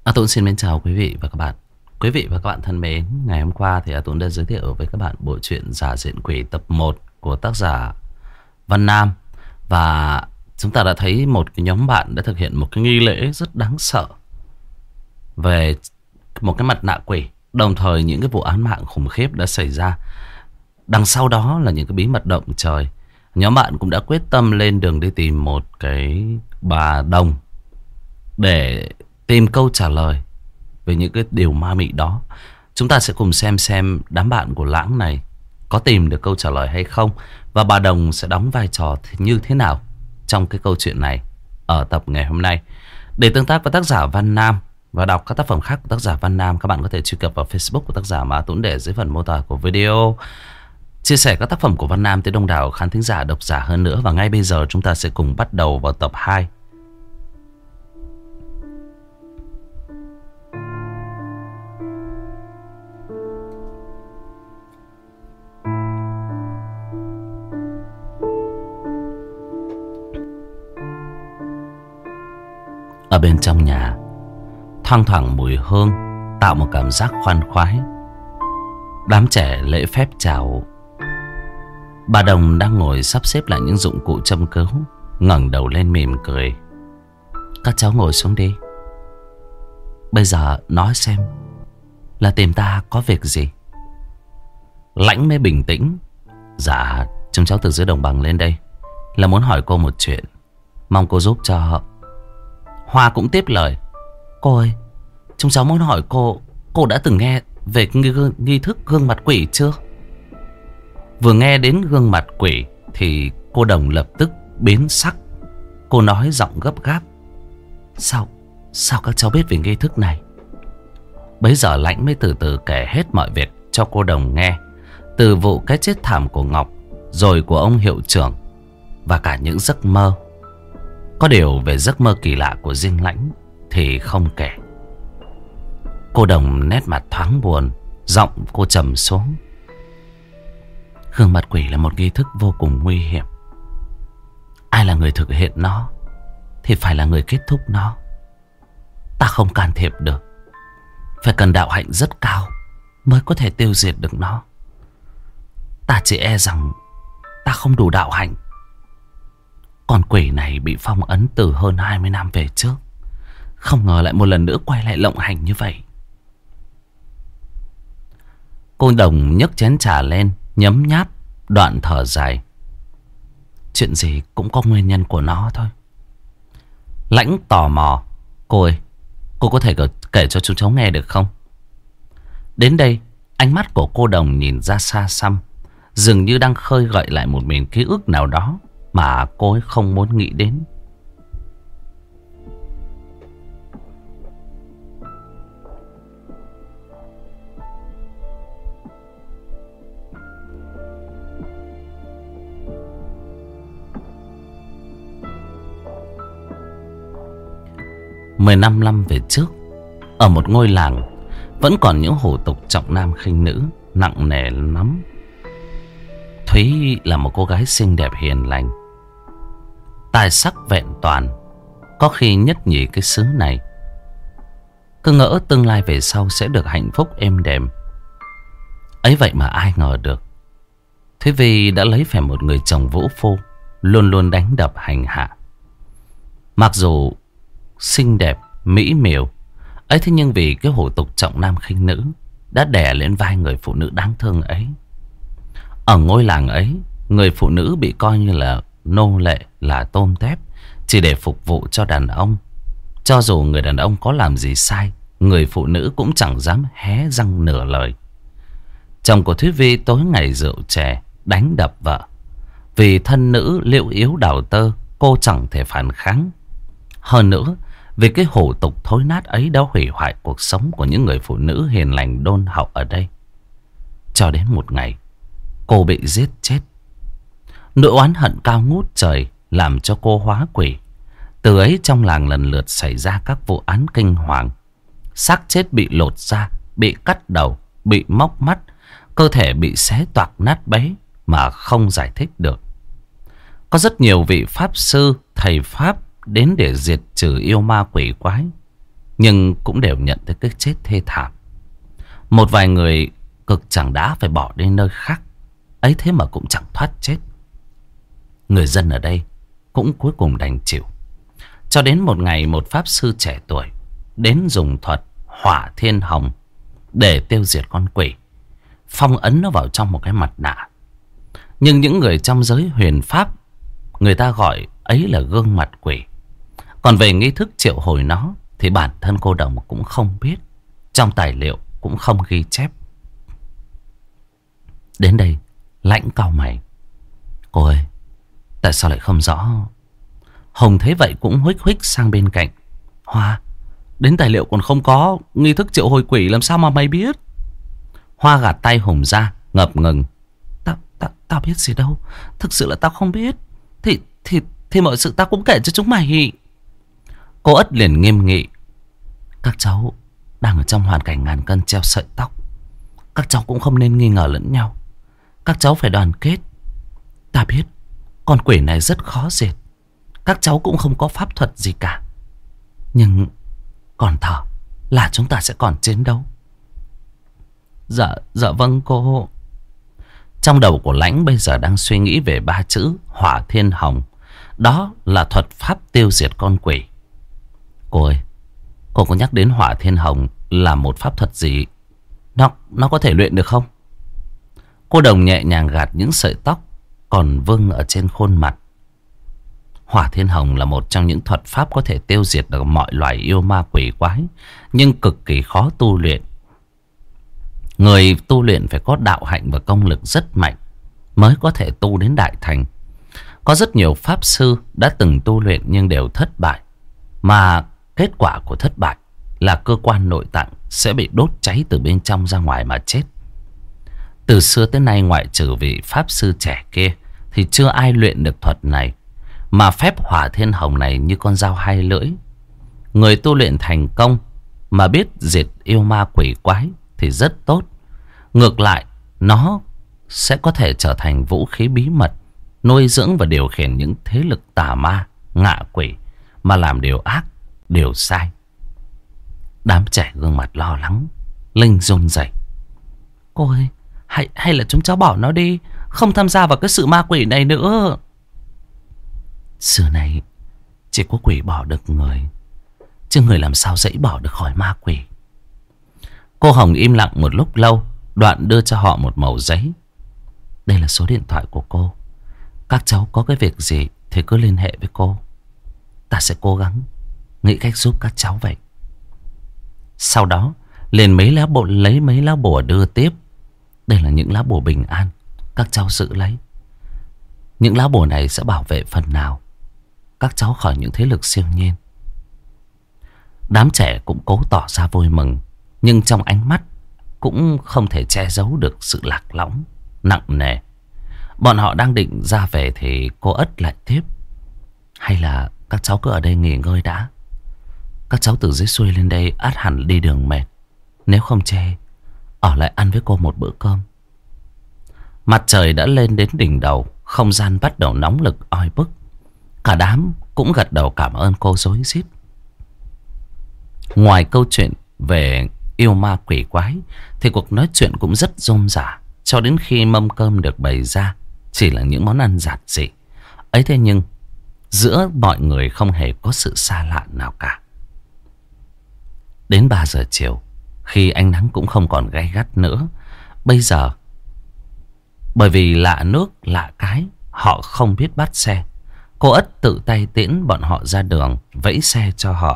Tuấn xin mến chào quý vị và các bạn. Quý vị và các bạn thân mến, ngày hôm qua thì Tuấn đã giới thiệu với các bạn bộ truyện Giả Diện Quỷ tập 1 của tác giả Văn Nam. Và chúng ta đã thấy một cái nhóm bạn đã thực hiện một cái nghi lễ rất đáng sợ về một cái mặt nạ quỷ. Đồng thời những cái vụ án mạng khủng khiếp đã xảy ra. Đằng sau đó là những cái bí mật động trời. Nhóm bạn cũng đã quyết tâm lên đường đi tìm một cái bà đồng để tìm câu trả lời về những cái điều ma mị đó. Chúng ta sẽ cùng xem đám bạn của Lãng này có tìm được câu trả lời hay không, và bà Đồng sẽ đóng vai trò như thế nào trong cái câu chuyện này ở tập ngày hôm nay. Để tương tác với tác giả Văn Nam và đọc các tác phẩm khác của tác giả Văn Nam, các bạn có thể truy cập vào Facebook của tác giả mà Tuấn để dưới phần mô tả của video. Chia sẻ các tác phẩm của Văn Nam tới đông đảo khán thính giả, độc giả hơn nữa. Và ngay bây giờ chúng ta sẽ cùng bắt đầu vào tập 2. Ở bên trong nhà, thoang thoảng mùi hương tạo một cảm giác khoan khoái. Đám trẻ lễ phép chào. Bà Đồng đang ngồi sắp xếp lại những dụng cụ châm cứu, ngẩng đầu lên mỉm cười. Các cháu ngồi xuống đi. Bây giờ nói xem là tìm ta có việc gì? Lãnh mới bình tĩnh. Dạ, chúng cháu từ dưới đồng bằng lên đây là muốn hỏi cô một chuyện, mong cô giúp cho. Hoa cũng tiếp lời. Cô ơi, chúng cháu muốn hỏi cô đã từng nghe về nghi thức gương mặt quỷ chưa? Vừa nghe đến gương mặt quỷ thì cô Đồng lập tức biến sắc. Cô nói giọng gấp gáp. Sao các cháu biết về nghi thức này? Bấy giờ Lãnh mới từ từ kể hết mọi việc cho cô Đồng nghe. Từ vụ cái chết thảm của Ngọc, rồi của ông hiệu trưởng, và cả những giấc mơ. Có điều về giấc mơ kỳ lạ của riêng Lãnh thì không kể. Cô Đồng nét mặt thoáng buồn, giọng cô trầm xuống. Gương mặt quỷ là một nghi thức vô cùng nguy hiểm. Ai là người thực hiện nó thì phải là người kết thúc nó. Ta không can thiệp được. Phải cần đạo hạnh rất cao mới có thể tiêu diệt được nó. Ta chỉ e rằng ta không đủ đạo hạnh. Con quỷ này bị phong ấn từ hơn 20 năm về trước. Không ngờ lại một lần nữa quay lại lộng hành như vậy. Cô Đồng nhấc chén trà lên, nhấm nháp, đoạn thở dài. Chuyện gì cũng có nguyên nhân của nó thôi. Lãnh tò mò. Cô ơi, cô có thể kể cho chúng cháu nghe được không? Đến đây, ánh mắt của cô Đồng nhìn ra xa xăm, dường như đang khơi gợi lại một miền ký ức nào đó mà cô ấy không muốn nghĩ đến. Mười 15 năm về trước, ở một ngôi làng vẫn còn những hủ tục trọng nam khinh nữ nặng nề lắm. Thúy là một cô gái xinh đẹp hiền lành, tài sắc vẹn toàn, có khi nhất nhì cái xứ này. Cứ ngỡ tương lai về sau sẽ được hạnh phúc êm đềm. Ấy vậy mà ai ngờ được, Thúy Vi đã lấy phải một người chồng vũ phu, luôn luôn đánh đập hành hạ. Mặc dù xinh đẹp, mỹ miều ấy, thế nhưng vì cái hủ tục trọng nam khinh nữ đã đè lên vai người phụ nữ đáng thương ấy. Ở ngôi làng ấy, người phụ nữ bị coi như là nô lệ, là tôm tép, chỉ để phục vụ cho đàn ông. Cho dù người đàn ông có làm gì sai, người phụ nữ cũng chẳng dám hé răng nửa lời. Chồng của Thúy Vi tối ngày rượu chè, đánh đập vợ. Vì thân nữ liễu yếu đào tơ, cô chẳng thể phản kháng. Hơn nữa, vì cái hủ tục thối nát ấy đã hủy hoại cuộc sống của những người phụ nữ hiền lành đôn hậu ở đây. Cho đến một ngày, cô bị giết chết. Nỗi oán hận cao ngút trời làm cho cô hóa quỷ. Từ ấy trong làng lần lượt xảy ra các vụ án kinh hoàng. Xác chết bị lột da, bị cắt đầu, bị móc mắt, cơ thể bị xé toạc nát bấy mà không giải thích được. Có rất nhiều vị pháp sư, thầy pháp đến để diệt trừ yêu ma quỷ quái. nhưng cũng đều nhận tới cái chết thê thảm. Một vài người cực chẳng đã phải bỏ đi nơi khác, ấy thế mà cũng chẳng thoát chết. Người dân ở đây cũng cuối cùng đành chịu. Cho đến một ngày, một pháp sư trẻ tuổi đến dùng thuật hỏa thiên hồng để tiêu diệt con quỷ, phong ấn nó vào trong một cái mặt nạ. Nhưng những người trong giới huyền pháp, người ta gọi ấy là gương mặt quỷ. Còn về nghi thức triệu hồi nó thì bản thân cô Đồng cũng không biết, trong tài liệu cũng không ghi chép. Đến đây Lãnh cau mày. Cô ơi, tại sao lại không rõ? Hồng thấy vậy cũng huých huých sang bên cạnh. Hoa, đến tài liệu còn không có, nghi thức triệu hồi quỷ làm sao mà mày biết? Hoa gạt tay Hồng ra, ngập ngừng. Tao biết gì đâu, thực sự là tao không biết. Thì mọi sự tao cũng kể cho chúng mày. Cô Ất liền nghiêm nghị. Các cháu đang ở trong hoàn cảnh ngàn cân treo sợi tóc. Các cháu cũng không nên nghi ngờ lẫn nhau. Các cháu phải đoàn kết. Ta biết con quỷ này rất khó diệt. Các cháu cũng không có pháp thuật gì cả. Nhưng còn thở là chúng ta sẽ còn chiến đấu. Dạ vâng cô. Trong đầu của Lãnh bây giờ đang suy nghĩ về 3 chữ hỏa thiên hồng. Đó là thuật pháp tiêu diệt con quỷ. Cô ơi, cô có nhắc đến hỏa thiên hồng là một pháp thuật gì? Nó có thể luyện được không? Cô Đồng nhẹ nhàng gạt những sợi tóc còn vương ở trên khuôn mặt. Hỏa thiên hồng là một trong những thuật pháp có thể tiêu diệt được mọi loài yêu ma quỷ quái, nhưng cực kỳ khó tu luyện. Người tu luyện phải có đạo hạnh và công lực rất mạnh mới có thể tu đến đại thành. Có rất nhiều pháp sư đã từng tu luyện nhưng đều thất bại. Mà kết quả của thất bại là cơ quan nội tạng sẽ bị đốt cháy từ bên trong ra ngoài mà chết. Từ xưa tới nay, ngoại trừ vị pháp sư trẻ kia thì chưa ai luyện được thuật này. Mà phép hỏa thiên hồng này như con dao hai lưỡi. Người tu luyện thành công mà biết diệt yêu ma quỷ quái thì rất tốt. Ngược lại, nó sẽ có thể trở thành vũ khí bí mật, nuôi dưỡng và điều khiển những thế lực tà ma, ngạ quỷ mà làm điều ác, điều sai. Đám trẻ gương mặt lo lắng. Linh run rẩy. Cô ơi, hay là chúng cháu bỏ nó đi, không tham gia vào cái sự ma quỷ này nữa. Xưa này chỉ có quỷ bỏ được người, chứ người làm sao dễ bỏ được khỏi ma quỷ. Cô Hồng im lặng một lúc lâu, đoạn đưa cho họ một mẩu giấy. Đây là số điện thoại của cô. Các cháu có cái việc gì thì cứ liên hệ với cô. Ta sẽ cố gắng nghĩ cách giúp các cháu vậy. Sau đó liền lấy mấy lá bùa đưa tiếp. Đây là những lá bùa bình an, các cháu giữ lấy. Những lá bùa này sẽ bảo vệ phần nào các cháu khỏi những thế lực siêu nhiên. Đám trẻ cũng cố tỏ ra vui mừng, nhưng trong ánh mắt cũng không thể che giấu được sự lạc lõng, nặng nề. Bọn họ đang định ra về thì cô Ất lại tiếp. Hay là các cháu cứ ở đây nghỉ ngơi đã. Các cháu từ dưới xuôi lên đây át hẳn đi đường mệt. Nếu không chê, ở lại ăn với cô một bữa cơm. Mặt trời đã lên đến đỉnh đầu, không gian bắt đầu nóng lực oi bức. Cả đám cũng gật đầu cảm ơn cô rối rít. Ngoài câu chuyện về yêu ma quỷ quái thì cuộc nói chuyện cũng rất rôm rả. Cho đến khi mâm cơm được bày ra chỉ là những món ăn giản dị. Ấy thế nhưng giữa mọi người không hề có sự xa lạ nào cả. Đến 3 giờ chiều, khi ánh nắng cũng không còn gay gắt nữa, bây giờ bởi vì lạ nước lạ cái, họ không biết bắt xe. Cô Ất tự tay tiễn bọn họ ra đường, vẫy xe cho họ.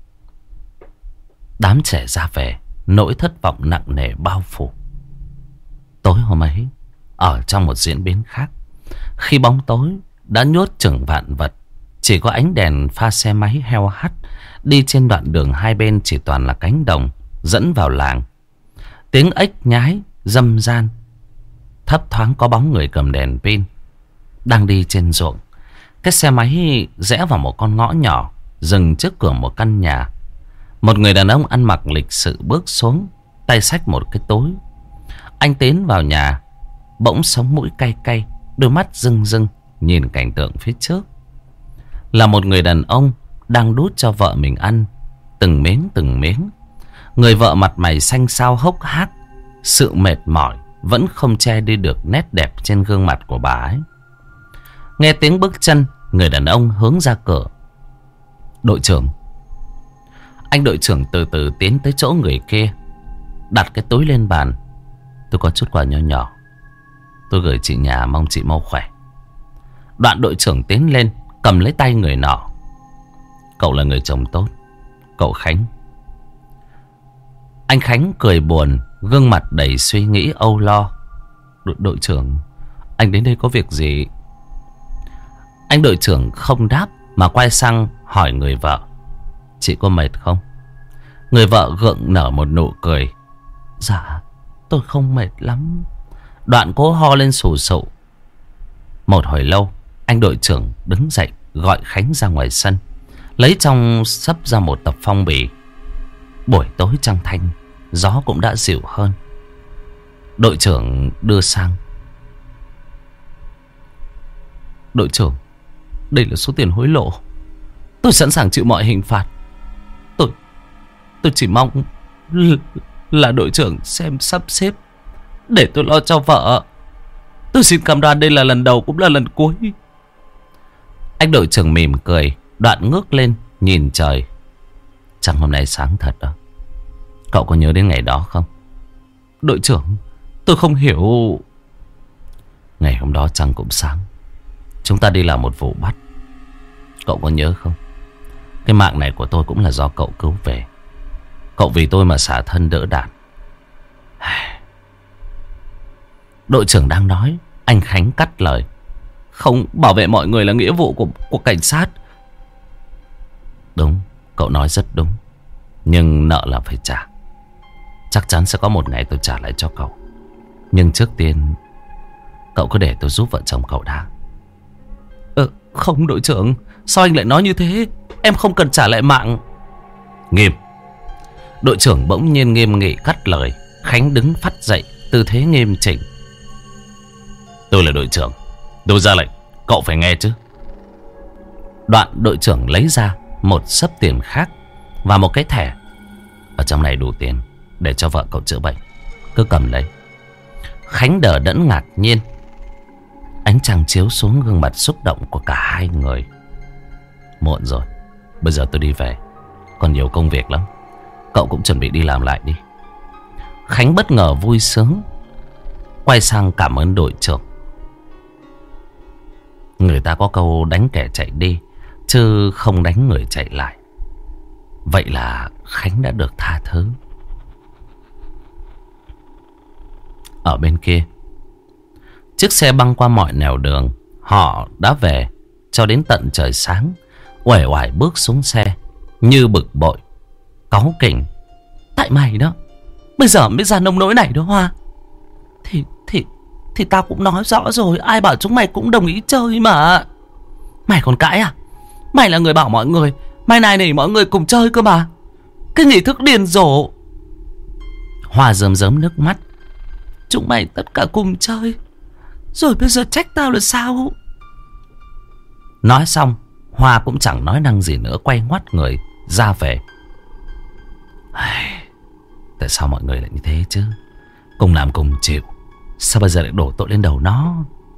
Đám trẻ ra về, nỗi thất vọng nặng nề bao phủ. Tối hôm ấy, ở trong một diễn biến khác, khi bóng tối đã nhốt chừng vạn vật, chỉ có ánh đèn pha xe máy heo hắt đi trên đoạn đường hai bên chỉ toàn là cánh đồng dẫn vào làng. Tiếng ếch nhái râm ran, thấp thoáng có bóng người cầm đèn pin đang đi trên ruộng. Cái xe máy rẽ vào một con ngõ nhỏ, dừng trước cửa một căn nhà. Một người đàn ông ăn mặc lịch sự bước xuống, tay xách một cái túi. Anh tiến vào nhà, bỗng sống mũi cay cay, đôi mắt rưng rưng nhìn cảnh tượng phía trước. Là một người đàn ông đang đút cho vợ mình ăn từng miếng từng miếng. Người vợ mặt mày xanh xao hốc hác, sự mệt mỏi vẫn không che đi được nét đẹp trên gương mặt của bà ấy. Nghe tiếng bước chân, người đàn ông hướng ra cửa. Đội trưởng. Anh đội trưởng từ từ tiến tới chỗ người kia, đặt cái túi lên bàn. Tôi có chút quà nho nhỏ, tôi gửi chị nhà, mong chị mau khỏe. Đoạn đội trưởng tiến lên, cầm lấy tay người nọ. Cậu là người chồng tốt, cậu Khánh. Anh Khánh cười buồn, gương mặt đầy suy nghĩ âu lo. Đội trưởng, anh đến đây có việc gì? Anh đội trưởng không đáp mà quay sang hỏi người vợ. Chị có mệt không? Người vợ gượng nở một nụ cười. Dạ, tôi không mệt lắm. Đoạn cố ho lên sù sụ. Một hồi lâu, anh đội trưởng đứng dậy gọi Khánh ra ngoài sân, lấy trong xấp ra một tập phong bì. Buổi tối trăng thanh, gió cũng đã dịu hơn. Đội trưởng đưa sang. Đội trưởng, đây là số tiền hối lộ. Tôi sẵn sàng chịu mọi hình phạt. Tôi chỉ mong là đội trưởng xem sắp xếp để tôi lo cho vợ. Tôi xin cam đoan đây là lần đầu cũng là lần cuối. Anh đội trưởng mỉm cười, đoạn ngước lên nhìn trời. Trăng hôm nay sáng thật đó. Cậu có nhớ đến ngày đó không? Đội trưởng, tôi không hiểu. Ngày hôm đó trăng cũng sáng. Chúng ta đi làm một vụ bắt. Cậu có nhớ không? Cái mạng này của tôi cũng là do cậu cứu về. Cậu vì tôi mà xả thân đỡ đạn. Đội trưởng đang nói, anh Khánh cắt lời. Không, bảo vệ mọi người là nghĩa vụ của cảnh sát. Đúng, cậu nói rất đúng. Nhưng nợ là phải trả. Chắc chắn sẽ có một ngày tôi trả lại cho cậu. Nhưng trước tiên, cậu cứ để tôi giúp vợ chồng cậu đã. Không đội trưởng, sao anh lại nói như thế? Em không cần trả lại mạng. Nghiêm. Đội trưởng bỗng nhiên nghiêm nghị cắt lời. Khánh đứng phắt dậy, tư thế nghiêm chỉnh. Tôi là đội trưởng, tôi ra lệnh, cậu phải nghe chứ. Đoạn đội trưởng lấy ra một xấp tiền khác và một cái thẻ. Ở trong này đủ tiền để cho vợ cậu chữa bệnh, cứ cầm lấy. Khánh đờ đẫn ngạc nhiên. Ánh trăng chiếu xuống gương mặt xúc động của cả hai người. Muộn rồi, bây giờ tôi đi về, còn nhiều công việc lắm. Cậu cũng chuẩn bị đi làm lại đi. Khánh bất ngờ vui sướng, quay sang cảm ơn đội trưởng. Người ta có câu đánh kẻ chạy đi, chứ không đánh người chạy lại. Vậy là Khánh đã được tha thứ. Ở bên kia, chiếc xe băng qua mọi nẻo đường. Họ đã về cho đến tận trời sáng. Uể oải bước xuống xe, như bực bội, cáu kỉnh. Tại mày đó, bây giờ mới ra nông nỗi này đó Hoa. Thì tao cũng nói rõ rồi, ai bảo chúng mày cũng đồng ý chơi mà. Mày còn cãi à? Mày là người bảo mọi người, mày này nỉ mọi người cùng chơi cơ mà. Cái nghi thức điên rồ. Hoa rơm rớm nước mắt. Chúng mày tất cả cùng chơi, rồi bây giờ trách tao là sao? Nói xong, Hoa cũng chẳng nói năng gì nữa, quay ngoắt người ra về. Tại sao mọi người lại như thế chứ? Cùng làm cùng chịu, sao bây giờ lại đổ tội lên đầu nó?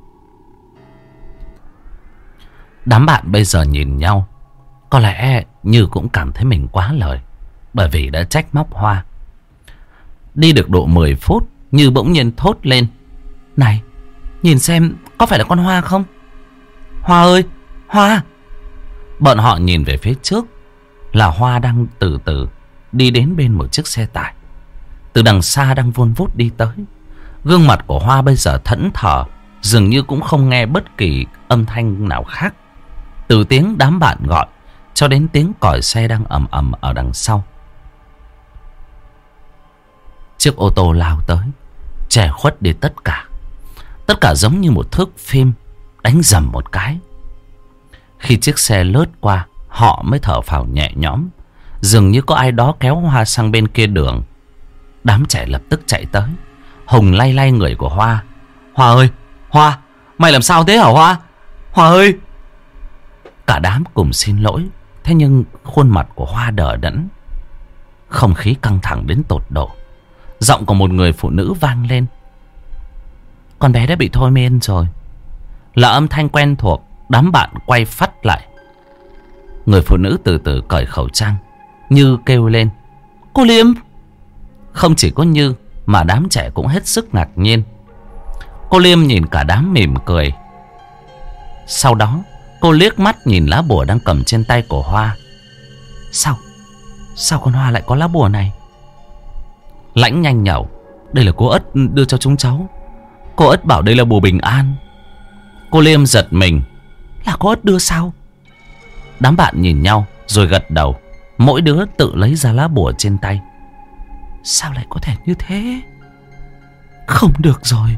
Đám bạn bây giờ nhìn nhau, có lẽ Như cũng cảm thấy mình quá lời, bởi vì đã trách móc Hoa. Đi được độ 10 phút, Như bỗng nhiên thốt lên. Này, nhìn xem có phải là con Hoa không? Hoa ơi, Hoa! Bọn họ nhìn về phía trước, là Hoa đang từ từ đi đến bên một chiếc xe tải. Từ đằng xa đang vun vút đi tới. Gương mặt của Hoa bây giờ thẫn thờ, dường như cũng không nghe bất kỳ âm thanh nào khác. Từ tiếng đám bạn gọi cho đến tiếng còi xe đang ầm ầm ở đằng sau. Chiếc ô tô lao tới, che khuất đi tất cả. Tất cả giống như một thước phim đánh dầm một cái. Khi chiếc xe lướt qua, họ mới thở phào nhẹ nhõm. Dường như có ai đó kéo Hoa sang bên kia đường. Đám trẻ lập tức chạy tới. Hùng lay lay người của Hoa. Hoa ơi, Hoa, mày làm sao thế hả Hoa? Hoa ơi! Cả đám cùng xin lỗi. Thế nhưng khuôn mặt của Hoa đờ đẫn, Không khí căng thẳng đến tột độ. Giọng của một người phụ nữ vang lên. Con bé đã bị thôi miên rồi. Là âm thanh quen thuộc. Đám bạn quay phắt lại. Người phụ nữ từ từ cởi khẩu trang. Như kêu lên: Cô Liêm. Không chỉ có Như mà đám trẻ cũng hết sức ngạc nhiên. Cô Liêm nhìn cả đám mỉm cười. Sau đó cô liếc mắt nhìn lá bùa đang cầm trên tay của Hoa. Sao con Hoa lại có lá bùa này? Lãnh nhanh nhẩu: Đây là cô Ất đưa cho chúng cháu. Cô Ất bảo đây là bùa bình an. Cô Liêm giật mình: Là cô Ất đưa sao? Đám bạn nhìn nhau rồi gật đầu. Mỗi đứa tự lấy ra lá bùa trên tay. Sao lại có thể như thế? Không được rồi.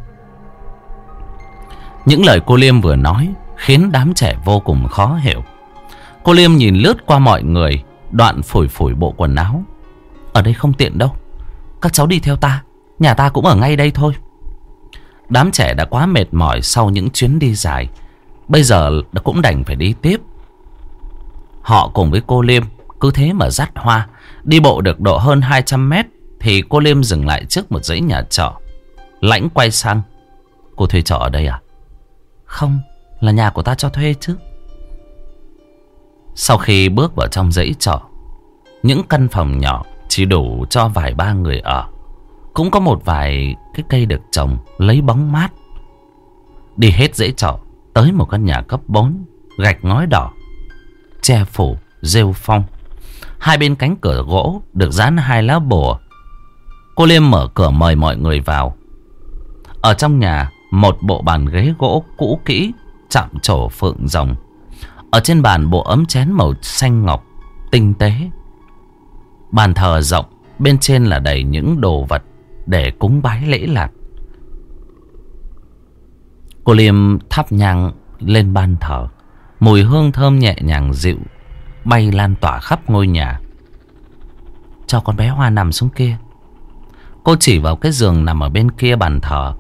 Những lời cô Liêm vừa nói khiến đám trẻ vô cùng khó hiểu. Cô Liêm nhìn lướt qua mọi người, đoạn phủi phủi bộ quần áo. Ở đây không tiện đâu. Các cháu đi theo ta. Nhà ta cũng ở ngay đây thôi. Đám trẻ đã quá mệt mỏi sau những chuyến đi dài. Bây giờ cũng đành phải đi tiếp. Họ cùng với cô Liêm cứ thế mà dắt Hoa. Đi bộ được độ hơn 200 mét thì cô Liêm dừng lại trước một dãy nhà trọ. Lãnh quay sang: Cô thuê trọ ở đây à? Không, là nhà của ta cho thuê chứ. Sau khi bước vào trong dãy trọ, những căn phòng nhỏ chỉ đủ cho vài ba người ở. Cũng có một vài cái cây được trồng lấy bóng mát. Đi hết dãy trọ tới một căn nhà cấp 4, gạch ngói đỏ, che phủ rêu phong. Hai bên cánh cửa gỗ được dán 2 lá bùa. Cô Liêm mở cửa mời mọi người vào. Ở trong nhà, một bộ bàn ghế gỗ cũ kỹ chạm trổ phượng rồng. Ở trên bàn bộ ấm chén màu xanh ngọc tinh tế. Bàn thờ rộng, bên trên là đầy những đồ vật để cúng bái lễ lạc. Cô Liêm thắp nhang lên ban thờ. Mùi hương thơm nhẹ nhàng dịu bay lan tỏa khắp ngôi nhà. Cho con bé Hoa nằm xuống kia. Cô chỉ vào cái giường nằm ở bên kia bàn thờ.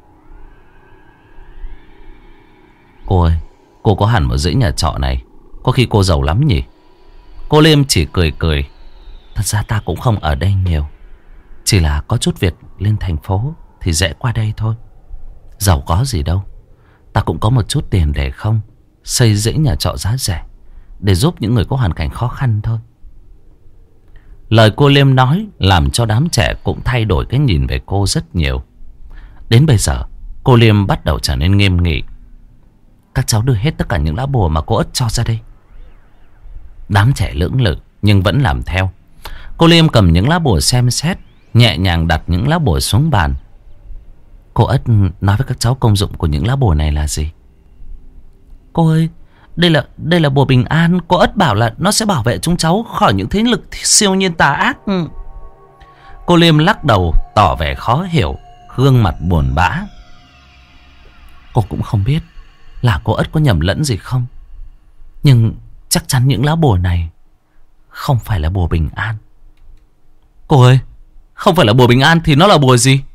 Cô ơi, cô có hẳn một dãy nhà trọ này. Có khi cô giàu lắm nhỉ? Cô Liêm chỉ cười cười. Thật ra ta cũng không ở đây nhiều. Chỉ là có chút việc lên thành phố thì rẽ qua đây thôi. Giàu có gì đâu. Ta cũng có một chút tiền để không xây dãy nhà trọ giá rẻ để giúp những người có hoàn cảnh khó khăn thôi. Lời cô Liêm nói làm cho đám trẻ cũng thay đổi cái nhìn về cô rất nhiều. Đến bây giờ cô Liêm bắt đầu trở nên nghiêm nghị. Các cháu đưa hết tất cả những lá bùa mà cô Ất cho ra đây. Đám trẻ lưỡng lự nhưng vẫn làm theo. Cô Liêm cầm những lá bùa xem xét, nhẹ nhàng đặt những lá bùa xuống bàn. Cô Ất nói với các cháu công dụng của những lá bùa này là gì? Cô ơi, đây là bùa bình an. Cô Ất bảo là nó sẽ bảo vệ chúng cháu khỏi những thế lực siêu nhiên tà ác. Cô Liêm lắc đầu tỏ vẻ khó hiểu, gương mặt buồn bã. Cô cũng không biết là cô Ất có nhầm lẫn gì không, nhưng chắc chắn những lá bùa này không phải là bùa bình an. Cô ơi, không phải là bùa bình an thì nó là bùa gì?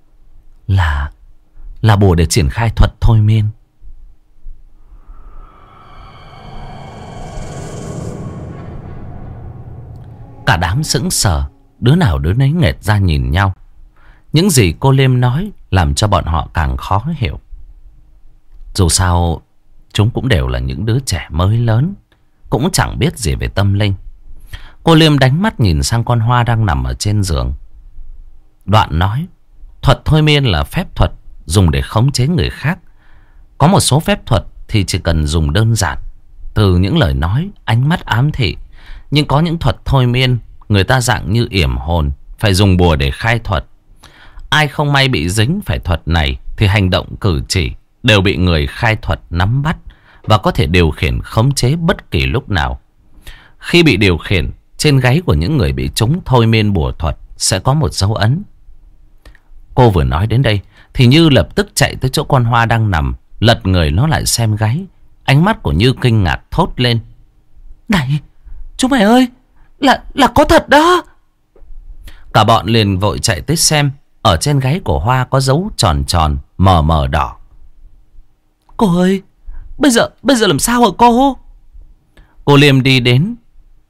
Là bùa để triển khai thuật thôi miên. Cả đám sững sờ, đứa nào đứa nấy nghệt ra nhìn nhau. Những gì cô Liêm nói làm cho bọn họ càng khó hiểu. Dù sao chúng cũng đều là những đứa trẻ mới lớn, cũng chẳng biết gì về tâm linh. Cô Liêm đánh mắt nhìn sang con Hoa đang nằm ở trên giường. Đoạn nói: thuật thôi miên là phép thuật dùng để khống chế người khác. Có một số phép thuật thì chỉ cần dùng đơn giản, từ những lời nói, ánh mắt ám thị. Nhưng có những thuật thôi miên người ta dạng như yểm hồn, phải dùng bùa để khai thuật. Ai không may bị dính phải thuật này thì hành động cử chỉ đều bị người khai thuật nắm bắt và có thể điều khiển khống chế bất kỳ lúc nào. Khi bị điều khiển, trên gáy của những người bị trúng thôi miên bùa thuật sẽ có một dấu ấn. Cô vừa nói đến đây thì Như lập tức chạy tới chỗ con Hoa đang nằm, lật người nó lại xem gáy. Ánh mắt của Như kinh ngạc thốt lên: Này, chúng mày ơi, là có thật đó. Cả bọn liền vội chạy tới xem. Ở trên gáy của Hoa có dấu tròn tròn mờ mờ đỏ. Cô ơi, bây giờ làm sao hả cô? Cô Liêm đi đến,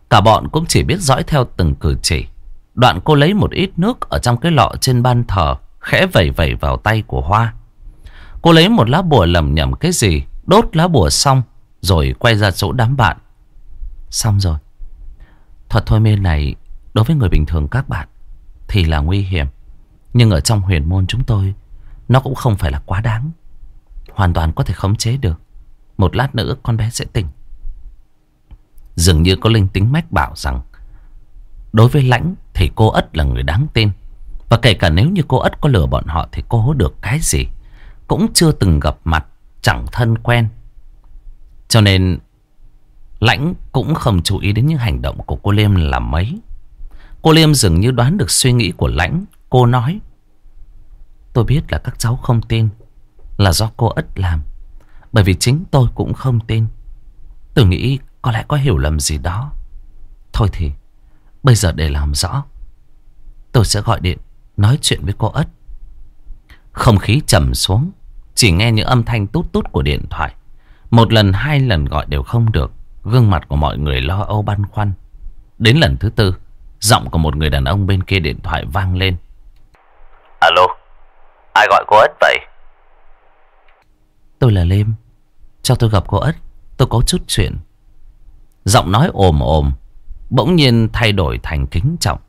Cả bọn cũng chỉ biết dõi theo từng cử chỉ. Đoạn cô lấy một ít nước ở trong cái lọ trên ban thờ, khẽ vẩy vẩy vào tay của Hoa. Cô lấy một lá bùa lẩm nhẩm cái gì, đốt lá bùa xong rồi quay ra chỗ đám bạn. Xong rồi. Thuật thôi miên này đối với người bình thường các bạn thì là nguy hiểm, nhưng ở trong huyền môn chúng tôi, nó cũng không phải là quá đáng. Hoàn toàn có thể khống chế được. Một lát nữa con bé sẽ tỉnh. Dường như có linh tính mách bảo rằng đối với Lãnh thì cô Ất là người đáng tin. Và kể cả nếu như cô Ất có lừa bọn họ thì cô được cái gì, cũng chưa từng gặp mặt, chẳng thân quen. Cho nên Lãnh cũng không chú ý đến những hành động của cô Liêm là mấy. Cô Liêm dường như đoán được suy nghĩ của Lãnh. Cô nói: tôi biết là các cháu không tin là do cô Ất làm, bởi vì chính tôi cũng không tin. Tôi nghĩ có lẽ có hiểu lầm gì đó. Thôi thì bây giờ để làm rõ, tôi sẽ gọi điện nói chuyện với cô Ất. Không khí trầm xuống, chỉ nghe những âm thanh tút tút của điện thoại. Một lần, hai lần gọi đều không được. Gương mặt của mọi người lo âu băn khoăn. Đến lần thứ tư, giọng của một người đàn ông bên kia điện thoại vang lên. Alo, ai gọi cô Ất vậy? Tôi là Liêm, cho tôi gặp cô Ất, tôi có chút chuyện. Giọng nói ồm ồm bỗng nhiên thay đổi thành kính trọng.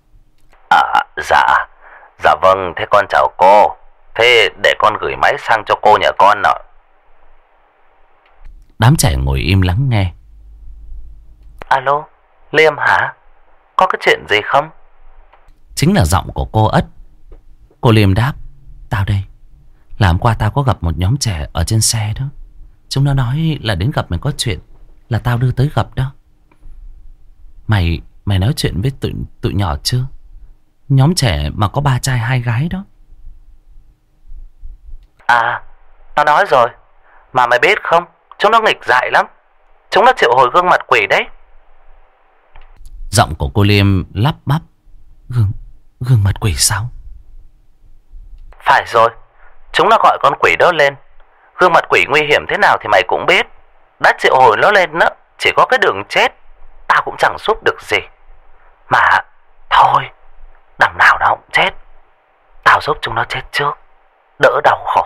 Dạ vâng, thế con chào cô. Thế để con gửi máy sang cho cô nhà con ạ. Đám trẻ ngồi im lắng nghe. Alo, Liêm hả? Có cái chuyện gì không? Chính là giọng của cô Ất. Cô Liêm đáp: tao đây. Làm qua tao có gặp một nhóm trẻ ở trên xe đó. Chúng nó nói là đến gặp mày có chuyện, là tao đưa tới gặp đó. Mày nói chuyện với tụi nhỏ chưa? Nhóm trẻ mà có 3 trai 2 gái đó. À, nó nói rồi. Mà mày biết không, chúng nó nghịch dại lắm. Chúng nó triệu hồi gương mặt quỷ đấy. Giọng của cô Liêm lắp bắp: Gương mặt quỷ sao? Phải rồi, chúng nó gọi con quỷ đó lên. Gương mặt quỷ nguy hiểm thế nào thì mày cũng biết. Đã triệu hồi nó lên đó, chỉ có cái đường chết. Tao cũng chẳng giúp được gì. Mà thôi, đằng nào nó cũng chết. Tao giúp chúng nó chết trước, đỡ đau khổ.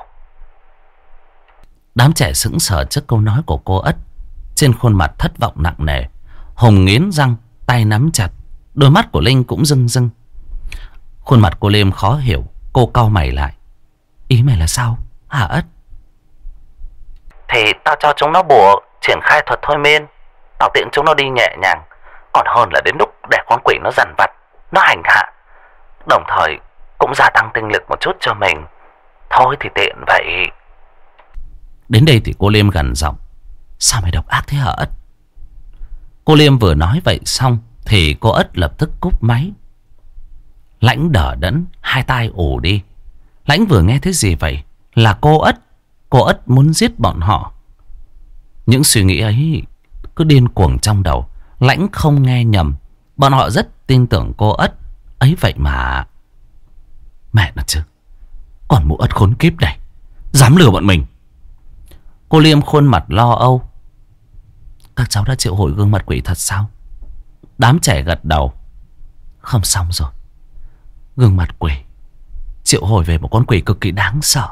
Đám trẻ sững sờ trước câu nói của cô Ất. Trên khuôn mặt thất vọng nặng nề. Hồng nghiến răng, tay nắm chặt. Đôi mắt của Linh cũng rưng rưng. Khuôn mặt cô Liêm khó hiểu. Cô cau mày lại. Ý mày là sao hả Ất? Thì tao cho chúng nó bùa triển khai thuật thôi miên, tao tiện chúng nó đi nhẹ nhàng, còn hơn là đến lúc để con quỷ nó dằn vặt, nó hành hạ. Đồng thời cũng gia tăng tinh lực một chút cho mình. Thôi thì tiện vậy. Đến đây thì cô Liêm gằn giọng: sao mày độc ác thế hả Ất? Cô Liêm vừa nói vậy xong thì cô Ất lập tức cúp máy. Lãnh đờ đẫn, hai tai ù đi. Lãnh vừa nghe thấy gì vậy? Là cô Ất. Cô Ất muốn giết bọn họ. Những suy nghĩ ấy cứ điên cuồng trong đầu. Lãnh không nghe nhầm. Bọn họ rất tin tưởng cô Ất. Ấy vậy mà. Mẹ nó chứ, còn mụ Ất khốn kiếp này dám lừa bọn mình. Cô Liêm khuôn mặt lo âu. Các cháu đã triệu hồi gương mặt quỷ thật sao? Đám trẻ gật đầu. Không, xong rồi. Gương mặt quỷ triệu hồi về một con quỷ cực kỳ đáng sợ.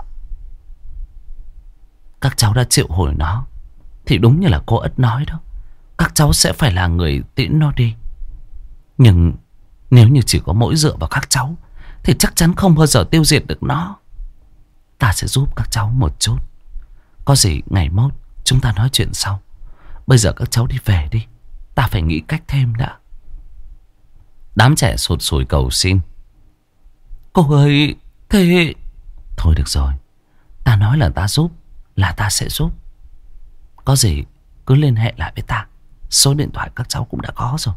Các cháu đã triệu hồi nó thì đúng như là cô Ất nói đó, các cháu sẽ phải là người tiễn nó đi. Nhưng nếu như chỉ có mỗi dựa vào các cháu thì chắc chắn không bao giờ tiêu diệt được nó. Ta sẽ giúp các cháu một chút. Có gì ngày mốt chúng ta nói chuyện sau. Bây giờ các cháu đi về đi, ta phải nghĩ cách thêm đã. Đám trẻ sụt sùi cầu xin. Cô ơi, thế... Thôi được rồi, ta nói là ta giúp, là ta sẽ giúp. Có gì cứ liên hệ lại với ta. Số điện thoại các cháu cũng đã có rồi.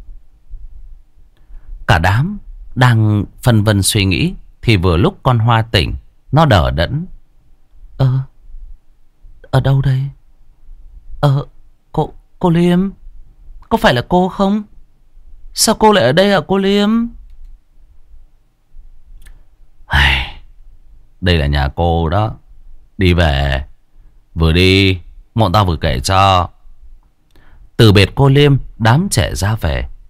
Cả đám đang phân vân suy nghĩ thì vừa lúc con Hoa tỉnh. Nó đờ đẫn. Ở đâu đây? Cô Liêm, có phải là cô không? Sao cô lại ở đây hả cô Liêm? Đây là nhà cô đó. Đi về. Vừa đi bọn tao vừa kể cho. Từ biệt cô Liêm, đám trẻ ra về.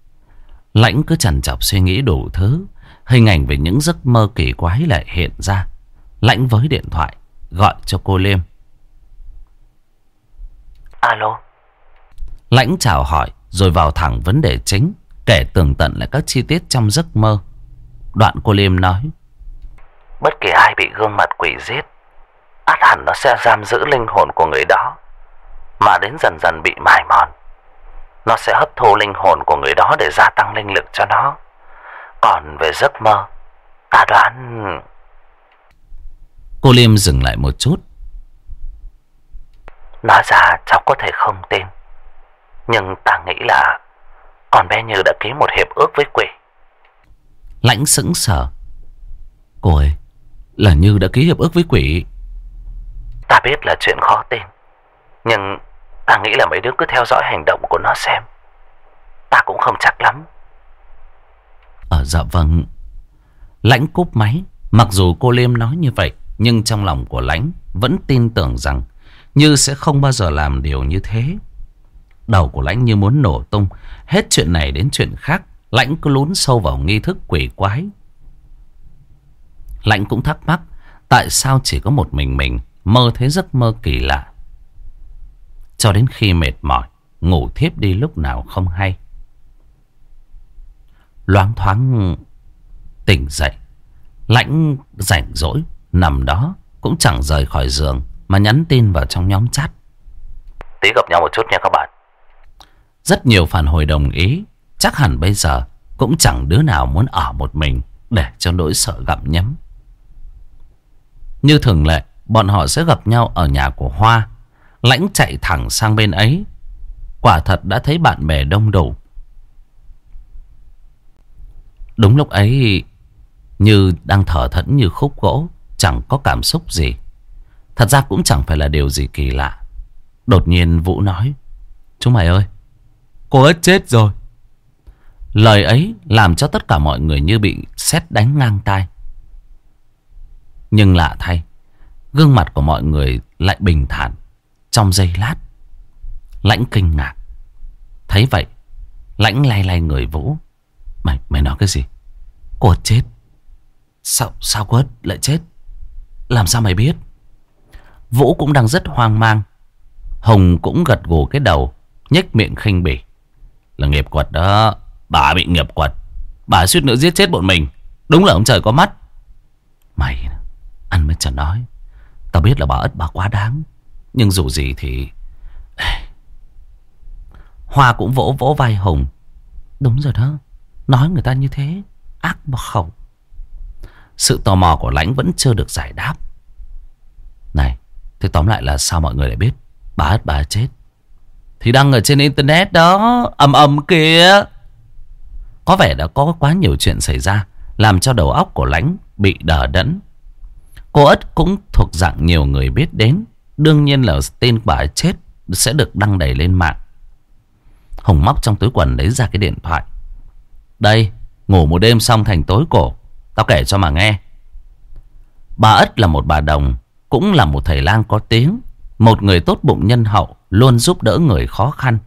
Lãnh cứ trằn trọc suy nghĩ đủ thứ. Hình ảnh về những giấc mơ kỳ quái lại hiện ra. Lãnh với điện thoại gọi cho cô Liêm. Alo. Lãnh chào hỏi rồi vào thẳng vấn đề chính, kể tường tận lại các chi tiết trong giấc mơ. Đoạn cô Liêm nói: Bất kỳ ai bị gương mặt quỷ giết, ắt hẳn nó sẽ giam giữ linh hồn của người đó, mà đến dần dần bị mài mòn. Nó sẽ hấp thu linh hồn của người đó để gia tăng linh lực cho nó. Còn về giấc mơ, ta đoán... Cô Liêm dừng lại một chút. Nói ra cháu có thể không tin, nhưng ta nghĩ là con bé Như đã ký một hiệp ước với quỷ. Lãnh sững sờ. Cô ấy là Như đã ký hiệp ước với quỷ? Ta biết là chuyện khó tin, nhưng ta nghĩ là mấy đứa cứ theo dõi hành động của nó xem. Ta cũng không chắc lắm. Dạ vâng. Lãnh cúp máy. Mặc dù cô Liêm nói như vậy, nhưng trong lòng của Lãnh vẫn tin tưởng rằng Như sẽ không bao giờ làm điều như thế. Đầu của Lãnh như muốn nổ tung. Hết chuyện này đến chuyện khác, Lãnh cứ lún sâu vào nghi thức quỷ quái. Lãnh cũng thắc mắc tại sao chỉ có một mình mơ thấy giấc mơ kỳ lạ. Cho đến khi mệt mỏi, ngủ thiếp đi lúc nào không hay. Loáng thoáng tỉnh dậy, Lãnh rảnh rỗi nằm đó cũng chẳng rời khỏi giường mà nhắn tin vào trong nhóm chat. Tí gặp nhau một chút nha các bạn. Rất nhiều phản hồi đồng ý. Chắc hẳn bây giờ cũng chẳng đứa nào muốn ở một mình để cho nỗi sợ gặm nhấm. Như thường lệ, bọn họ sẽ gặp nhau ở nhà của Hoa. Lãnh chạy thẳng sang bên ấy. Quả thật đã thấy bạn bè đông đủ. Đúng lúc ấy, Như đang thở thẫn như khúc gỗ, chẳng có cảm xúc gì. Thật ra cũng chẳng phải là điều gì kỳ lạ. Đột nhiên Vũ nói: Chúng mày ơi, cô ấy chết rồi. Lời ấy làm cho tất cả mọi người như bị sét đánh ngang tai. Nhưng lạ thay, gương mặt của mọi người lại bình thản. Trong giây lát, Lãnh kinh ngạc. Thấy vậy, Lãnh lay lay người Vũ. Mày nói cái gì? Cô ấy chết? Sao cô ấy lại chết? Làm sao mày biết? Vũ cũng đang rất hoang mang. Hồng cũng gật gù cái đầu, nhếch miệng khinh bỉ. Là nghiệp quật đó. Bà bị nghiệp quật. Bà suýt nữa giết chết bọn mình. Đúng là ông trời có mắt. Mày ăn mới chẳng nói. Tao biết là bà ất bà quá đáng, nhưng dù gì thì... Hoa cũng vỗ vỗ vai Hồng. Đúng rồi đó, nói người ta như thế ác mà khẩu. Sự tò mò của Lãnh vẫn chưa được giải đáp. Này, thế tóm lại là sao mọi người lại biết bà ất bà chết? Thì đăng ở trên internet đó, ầm ầm kìa. Có vẻ đã có quá nhiều chuyện xảy ra, làm cho đầu óc của Lãnh bị đờ đẫn. Cô ất cũng thuộc dạng nhiều người biết đến. Đương nhiên là tin bà ấy chết sẽ được đăng đầy lên mạng. Hồng móc trong túi quần lấy ra cái điện thoại. Đây, ngủ một đêm xong thành tối cổ, tao kể cho mà nghe. Bà ất là một bà đồng, cũng là một thầy lang có tiếng, một người tốt bụng nhân hậu, luôn giúp đỡ người khó khăn.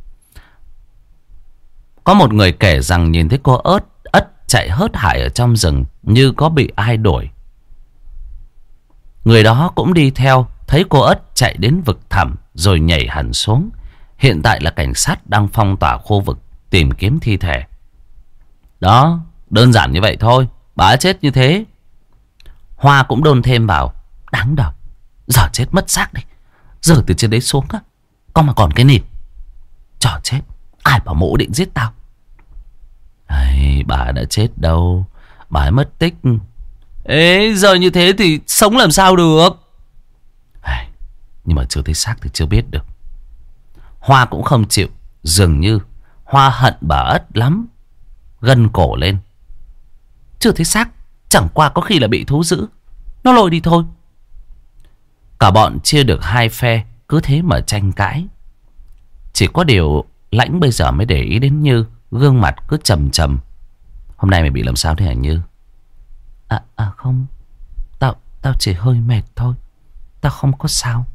Có một người kể rằng nhìn thấy cô ất chạy hớt hải ở trong rừng như có bị ai đuổi. Người đó cũng đi theo, thấy cô ất chạy đến vực thẳm rồi nhảy hẳn xuống. Hiện tại là cảnh sát đang phong tỏa khu vực tìm kiếm thi thể. Đó, đơn giản như vậy thôi, bà chết như thế. Hoa cũng đôn thêm vào. Đáng đời, giờ chết mất xác đi. Giờ từ trên đấy xuống á, con mà còn cái nịt. Chó chết, ai bảo mụ định giết tao. Ấy, bà đã chết đâu, bà ấy mất tích. Ê, giờ như thế thì sống làm sao được. Nhưng mà chưa thấy xác thì chưa biết được. Hoa cũng không chịu. Dường như Hoa hận bà ất lắm. Gân cổ lên. Chưa thấy xác, chẳng qua có khi là bị thú dữ, nó lôi đi thôi. Cả bọn chia được hai phe, cứ thế mà tranh cãi. Chỉ có điều Lãnh bây giờ mới để ý đến Như. Gương mặt cứ trầm trầm. Hôm nay mày bị làm sao thế hả Như? Không, Tao chỉ hơi mệt thôi. Tao không có sao.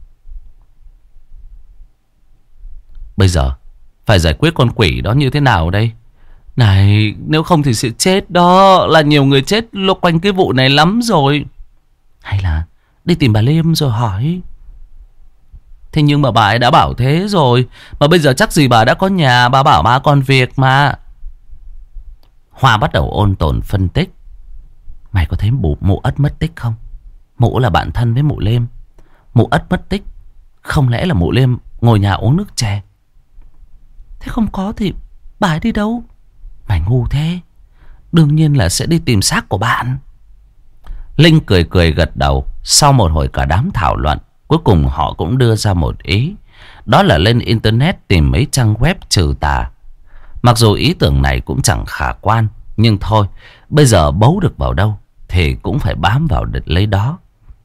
Bây giờ phải giải quyết con quỷ đó như thế nào đây? Này, nếu không thì sẽ chết đó. Là nhiều người chết loanh quanh cái vụ này lắm rồi. Hay là đi tìm bà Liêm rồi hỏi. Thế nhưng mà bà ấy đã bảo thế rồi. Mà bây giờ chắc gì bà đã có nhà. Bà bảo bà còn việc mà. Hoa bắt đầu ôn tồn phân tích. Mày có thấy mụ Ất mất tích không? Mụ là bạn thân với mụ Liêm. Mụ Ất mất tích, không lẽ là mụ Liêm ngồi nhà uống nước chè? Thế không có thì bà ấy đi đâu? Mày ngu thế. Đương nhiên là sẽ đi tìm xác của bạn. Linh cười cười gật đầu. Sau một hồi cả đám thảo luận, cuối cùng họ cũng đưa ra một ý. Đó là lên internet tìm mấy trang web trừ tà. Mặc dù ý tưởng này cũng chẳng khả quan, nhưng thôi, bây giờ bấu được vào đâu thì cũng phải bám vào lấy đó.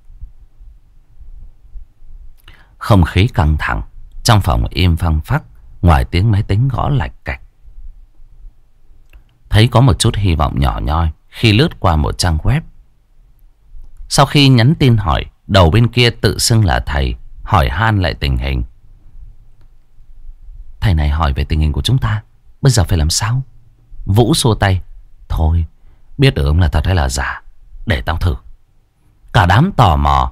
Không khí căng thẳng. Trong phòng im phăng phắc, ngoài tiếng máy tính gõ lạch cạch. Thấy có một chút hy vọng nhỏ nhoi khi lướt qua một trang web. Sau khi nhắn tin hỏi, đầu bên kia tự xưng là thầy, hỏi han lại tình hình. Thầy này hỏi về tình hình của chúng ta, bây giờ phải làm sao? Vũ xua tay. Thôi, biết được ông là thật hay là giả, để tao thử. Cả đám tò mò.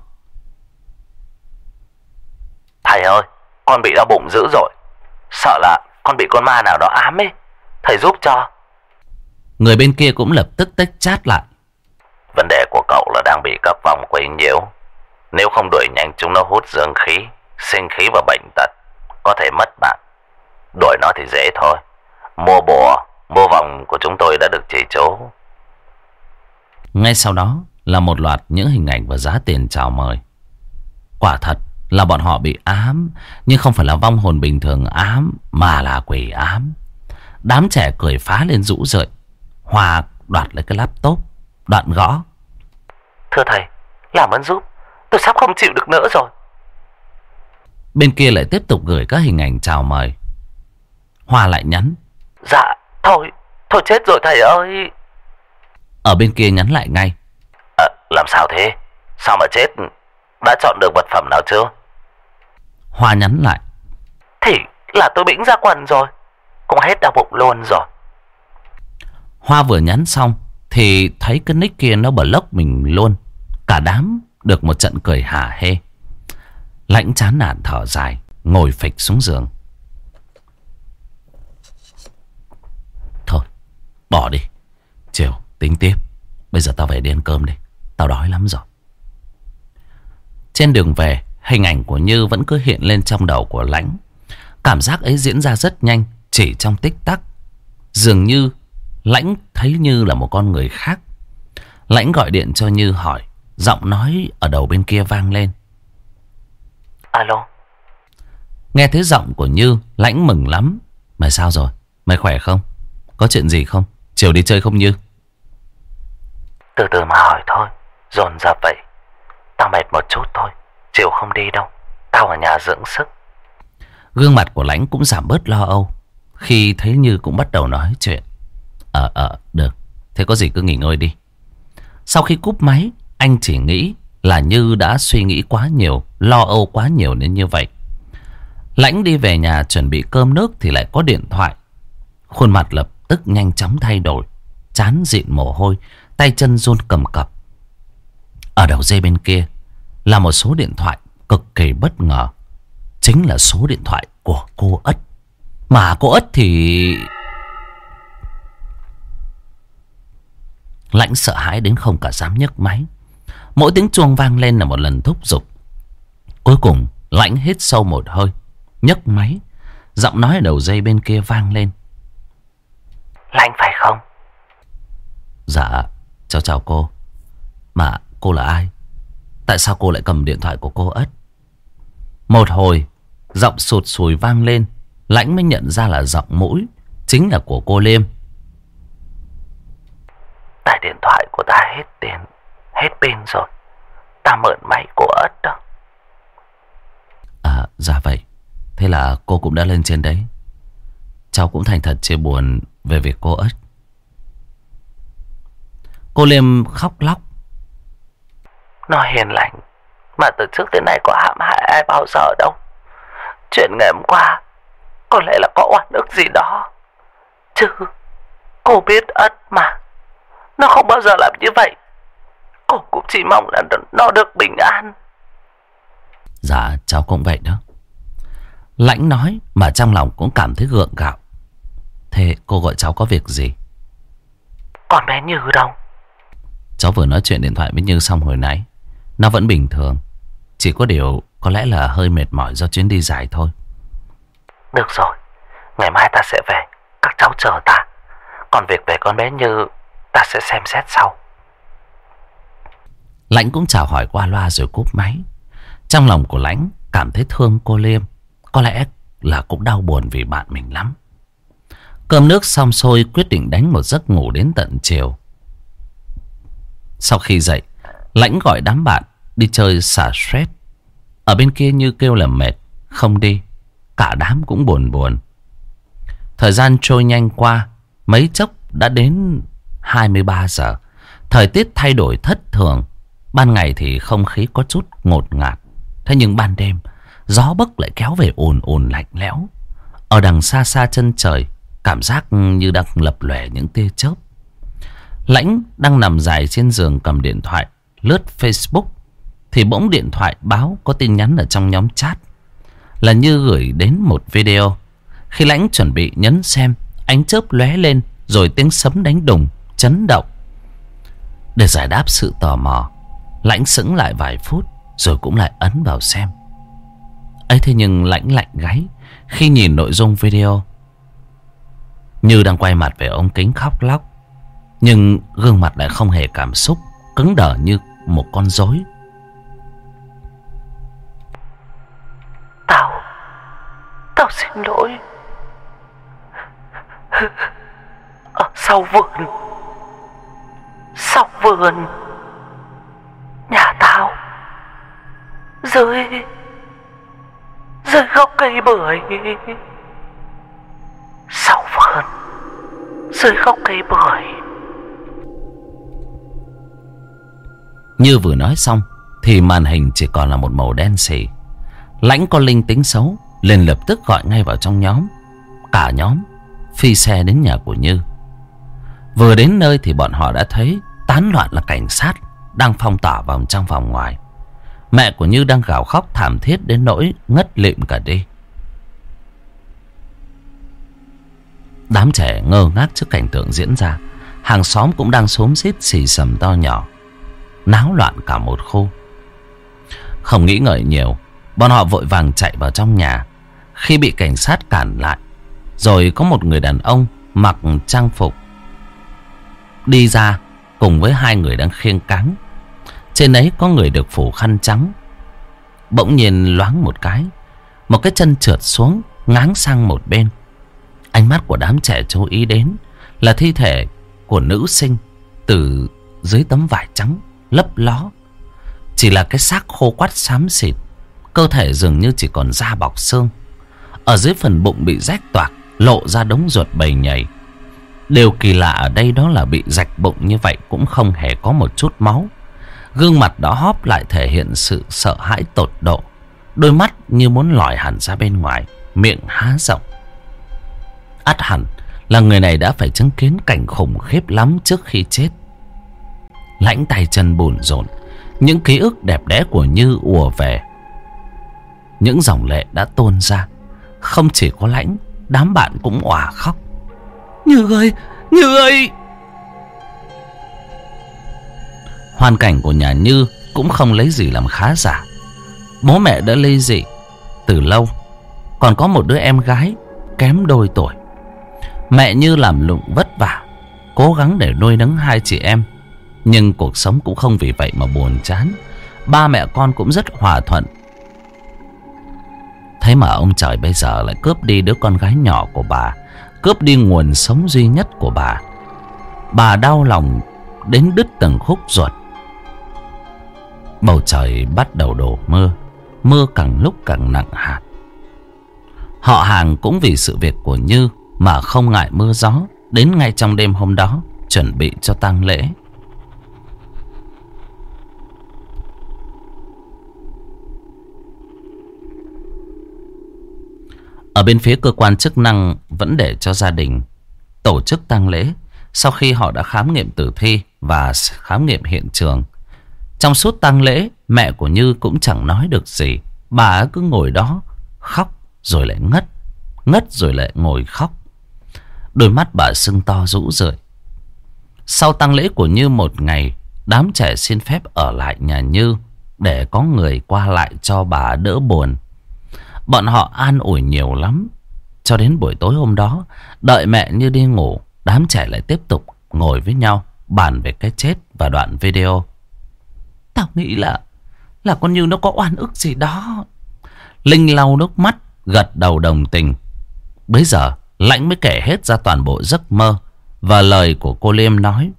Thầy ơi, con bị đau bụng dữ rồi. Sợ là con bị con ma nào đó ám ấy. Thầy giúp cho. Người bên kia cũng lập tức tách chat lại. Vấn đề của cậu là đang bị các vòng quấy nhiễu. Nếu không đuổi nhanh chúng nó hút dương khí, sinh khí và bệnh tật, có thể mất mạng. Đuổi nó thì dễ thôi. Mua bùa, mua vòng của chúng tôi đã được chỉ chỗ. Ngay sau đó là một loạt những hình ảnh và giá tiền chào mời. Quả thật là bọn họ bị ám, nhưng không phải là vong hồn bình thường ám, mà là quỷ ám. Đám trẻ cười phá lên rũ rượi. Hòa đoạt lấy cái laptop, đoạn gõ. Thưa thầy, làm ơn giúp, tôi sắp không chịu được nữa rồi. Bên kia lại tiếp tục gửi các hình ảnh chào mời. Hòa lại nhắn. Dạ, thôi chết rồi thầy ơi. Ở bên kia nhắn lại ngay. Làm sao thế? Sao mà chết? Đã chọn được vật phẩm nào chưa? Hòa nhắn lại. Thì là tôi bĩnh ra quần rồi, cũng hết đau bụng luôn rồi. Hoa vừa nhắn xong thì thấy cái nick kia nó block mình luôn. Cả đám được một trận cười hả hê. Lãnh chán nản thở dài, ngồi phịch xuống giường. Thôi, bỏ đi. Chiều tính tiếp. Bây giờ tao về đi ăn cơm đi, tao đói lắm rồi. Trên đường về, hình ảnh của Như vẫn cứ hiện lên trong đầu của Lãnh. Cảm giác ấy diễn ra rất nhanh, chỉ trong tích tắc. Dường như Lãnh thấy Như là một con người khác. Lãnh gọi điện cho Như hỏi. Giọng nói ở đầu bên kia vang lên. Alo. Nghe thấy giọng của Như, Lãnh mừng lắm. Mày sao rồi? Mày khỏe không? Có chuyện gì không? Chiều đi chơi không Như? Từ từ mà hỏi thôi, dồn dập vậy. Tao mệt một chút thôi, chiều không đi đâu. Tao ở nhà dưỡng sức. Gương mặt của Lãnh cũng giảm bớt lo âu khi thấy Như cũng bắt đầu nói chuyện. Được. Thế có gì cứ nghỉ ngơi đi. Sau khi cúp máy, anh chỉ nghĩ là Như đã suy nghĩ quá nhiều, lo âu quá nhiều nên như vậy. Lãnh đi về nhà chuẩn bị cơm nước thì lại có điện thoại. Khuôn mặt lập tức nhanh chóng thay đổi, trán dịn mồ hôi, tay chân run cầm cập. Ở đầu dây bên kia là một số điện thoại cực kỳ bất ngờ. Chính là số điện thoại của cô Ất. Mà cô Ất thì... Lãnh sợ hãi đến không cả dám nhấc máy. Mỗi tiếng chuông vang lên là một lần thúc giục. Cuối cùng Lãnh hít sâu một hơi, nhấc máy. Giọng nói ở đầu dây bên kia vang lên. Lãnh phải không? Dạ, chào cô. Mà cô là ai? Tại sao cô lại cầm điện thoại của cô Ất? Một hồi giọng sụt sùi vang lên. Lãnh mới nhận ra là giọng mũi chính là của cô Liêm. Tại điện thoại của ta hết tiền, hết pin rồi. Ta mượn máy của Ất đó. Dạ vậy. Thế là cô cũng đã lên trên đấy. Cháu cũng thành thật chia buồn về việc cô Ất. Cô Liêm khóc lóc. Nó hiền lành, mà từ trước đến nay có hãm hại ai bao giờ đâu. Chuyện ngày hôm qua có lẽ là có oan ức gì đó. Cô biết ất mà. Nó không bao giờ làm như vậy. Cô cũng chỉ mong là nó được bình an. Dạ cháu cũng vậy đó. Lãnh nói mà trong lòng cũng cảm thấy gượng gạo. Thế cô gọi cháu có việc gì? Còn bé Như đâu? Cháu vừa nói chuyện điện thoại với Như xong hồi nãy. Nó vẫn bình thường. Chỉ có điều có lẽ là hơi mệt mỏi do chuyến đi dài thôi. Được rồi, ngày mai ta sẽ về. Các cháu chờ ta. Còn việc về con bé Như ta sẽ xem xét sau. Lãnh cũng chào hỏi qua loa rồi cúp máy. Trong lòng của Lãnh cảm thấy thương cô Liêm. Có lẽ là cũng đau buồn vì bạn mình lắm. Cơm nước xong xuôi, quyết định đánh một giấc ngủ đến tận chiều. Sau khi dậy, Lãnh gọi đám bạn đi chơi xả stress. Ở bên kia Như kêu là mệt, không đi. Cả đám cũng buồn buồn. Thời gian trôi nhanh qua, mấy chốc đã đến 23 giờ. Thời tiết thay đổi thất thường. Ban ngày thì không khí có chút ngột ngạt. Thế nhưng ban đêm, gió bấc lại kéo về ồn ồn lạnh lẽo. Ở đằng xa xa chân trời, cảm giác như đang lập lòe những tia chớp. Lãnh đang nằm dài trên giường cầm điện thoại lướt Facebook thì bỗng điện thoại báo có tin nhắn ở trong nhóm chat. Là Như gửi đến một video. Khi Lãnh chuẩn bị nhấn xem, ánh chớp lóe lên rồi tiếng sấm đánh đùng chấn động. Để giải đáp sự tò mò, Lãnh sững lại vài phút rồi cũng lại ấn vào xem. Ấy thế nhưng Lãnh lạnh gáy khi nhìn nội dung video. Như đang quay mặt về ống kính khóc lóc, nhưng gương mặt lại không hề cảm xúc, cứng đờ như một con rối. Tao xin lỗi. Ở sau vườn nhà tao, dưới gốc cây bưởi. Sau vườn, dưới gốc cây bưởi. Như vừa nói xong thì màn hình chỉ còn là một màu đen xì. Lãnh có linh tính xấu liền lập tức gọi ngay vào trong nhóm. Cả nhóm phi xe đến nhà của Như. Vừa đến nơi thì bọn họ đã thấy tán loạn là cảnh sát đang phong tỏa vòng trong vòng ngoài. Mẹ của Như đang gào khóc thảm thiết đến nỗi ngất lịm cả đi. Đám trẻ ngơ ngác trước cảnh tượng diễn ra. Hàng xóm cũng đang xúm xít xì xầm to nhỏ, náo loạn cả một khu. Không nghĩ ngợi nhiều, bọn họ vội vàng chạy vào trong nhà. Khi bị cảnh sát cản lại, rồi có một người đàn ông mặc trang phục đi ra cùng với hai người đang khiêng cáng. Trên ấy có người được phủ khăn trắng. Bỗng nhiên loáng một cái, một cái chân trượt xuống ngáng sang một bên. Ánh mắt của đám trẻ chú ý đến là thi thể của nữ sinh từ dưới tấm vải trắng lấp ló. Chỉ là cái xác khô quắt xám xịt, cơ thể dường như chỉ còn da bọc xương. Ở dưới phần bụng bị rách toạc, lộ ra đống ruột bầy nhầy. Điều kỳ lạ ở đây đó là bị rạch bụng như vậy cũng không hề có một chút máu. Gương mặt đó hóp lại thể hiện sự sợ hãi tột độ. Đôi mắt như muốn lòi hẳn ra bên ngoài, miệng há rộng. Ắt hẳn là người này đã phải chứng kiến cảnh khủng khiếp lắm trước khi chết. Lãnh tay chân bủn rộn, những ký ức đẹp đẽ của Như ùa về. Những dòng lệ đã tuôn ra. Không chỉ có Lãnh, đám bạn cũng òa khóc. Như ơi, Như ơi! Hoàn cảnh của nhà Như cũng không lấy gì làm khá giả. Bố mẹ đã ly dị từ lâu, còn có một đứa em gái kém đôi tuổi. Mẹ Như làm lụng vất vả, cố gắng để nuôi nấng hai chị em. Nhưng cuộc sống cũng không vì vậy mà buồn chán. Ba mẹ con cũng rất hòa thuận. Thế mà ông trời bây giờ lại cướp đi đứa con gái nhỏ của bà, cướp đi nguồn sống duy nhất của bà. Bà đau lòng đến đứt từng khúc ruột. Bầu trời bắt đầu đổ mưa. Mưa càng lúc càng nặng hạt. Họ hàng cũng vì sự việc của Như mà không ngại mưa gió, đến ngay trong đêm hôm đó chuẩn bị cho tang lễ. Ở bên phía cơ quan chức năng vẫn để cho gia đình tổ chức tang lễ. Sau khi họ đã khám nghiệm tử thi và khám nghiệm hiện trường, trong suốt tang lễ, mẹ của Như cũng chẳng nói được gì. Bà ấy cứ ngồi đó khóc rồi lại ngất, ngất rồi lại ngồi khóc. Đôi mắt bà sưng to rũ rượi. Sau tang lễ của Như một ngày, đám trẻ xin phép ở lại nhà Như để có người qua lại cho bà đỡ buồn. Bọn họ an ủi nhiều lắm. Cho đến buổi tối hôm đó, đợi mẹ Như đi ngủ, đám trẻ lại tiếp tục ngồi với nhau bàn về cái chết và đoạn video. Tao nghĩ là con Như nó có oan ức gì đó. Linh lau nước mắt, gật đầu đồng tình. Bấy giờ Lãnh mới kể hết ra toàn bộ giấc mơ và lời của cô Liêm nói.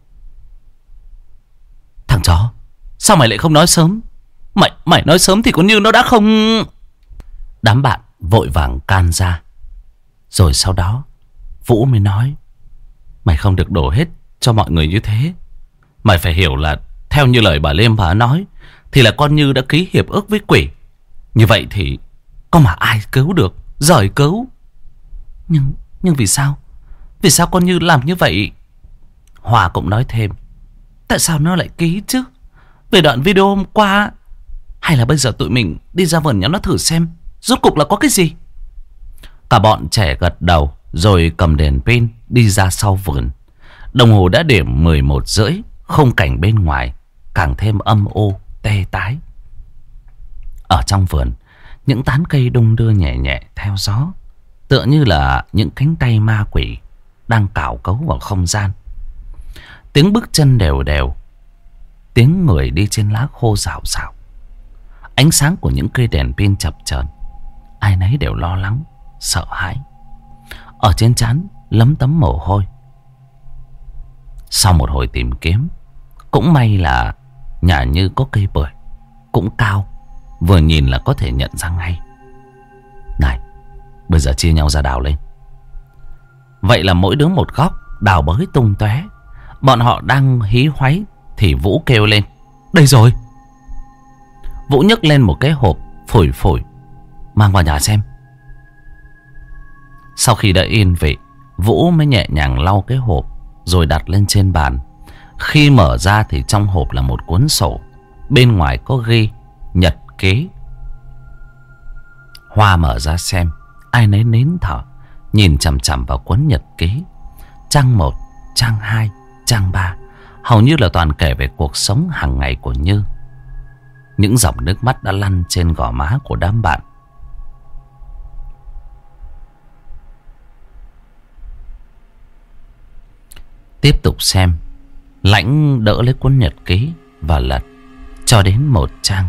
Thằng chó, sao mày lại không nói sớm? Mày nói sớm thì con Như nó đã không... Đám bạn vội vàng can ra. Rồi sau đó Vũ mới nói, mày không được đổ hết cho mọi người như thế. Mày phải hiểu là theo như lời bà Liêm bà nói thì là con Như đã ký hiệp ước với quỷ. Như vậy thì có mà ai cứu được, giời cứu. Nhưng vì sao? Vì sao con Như làm như vậy? Hòa cũng nói thêm, tại sao nó lại ký chứ? Về đoạn video hôm qua. Hay là bây giờ tụi mình đi ra vườn nhóm nó thử xem rốt cục là có cái gì? Cả bọn trẻ gật đầu rồi cầm đèn pin đi ra sau vườn. Đồng hồ đã điểm 11:30. Khung cảnh bên ngoài càng thêm âm u tê tái. Ở trong vườn, những tán cây đung đưa nhẹ nhẹ theo gió, tựa như là những cánh tay ma quỷ đang cào cấu vào không gian. Tiếng bước chân đều đều, tiếng người đi trên lá khô rào rào. Ánh sáng của những cây đèn pin chập chờn, ai nấy đều lo lắng, sợ hãi. Ở trên trán lấm tấm mồ hôi. Sau một hồi tìm kiếm, cũng may là nhà Như có cây bưởi cũng cao, vừa nhìn là có thể nhận ra ngay. Này, bây giờ chia nhau ra đào lên. Vậy là mỗi đứa một góc, đào bới tung tóe. Bọn họ đang hí hoáy thì Vũ kêu lên, đây rồi. Vũ nhấc lên một cái hộp phủi phủi, mang vào nhà xem. Sau khi đã yên vị, Vũ mới nhẹ nhàng lau cái hộp rồi đặt lên trên bàn. Khi mở ra thì trong hộp là một cuốn sổ, bên ngoài có ghi nhật ký. Hoa mở ra xem, ai nấy nín thở, nhìn chằm chằm vào cuốn nhật ký. Trang 1, trang 2, trang 3 hầu như là toàn kể về cuộc sống hàng ngày của Như. Những dòng nước mắt đã lăn trên gò má của đám bạn. Tiếp tục xem, Lãnh đỡ lấy cuốn nhật ký và lật cho đến một trang.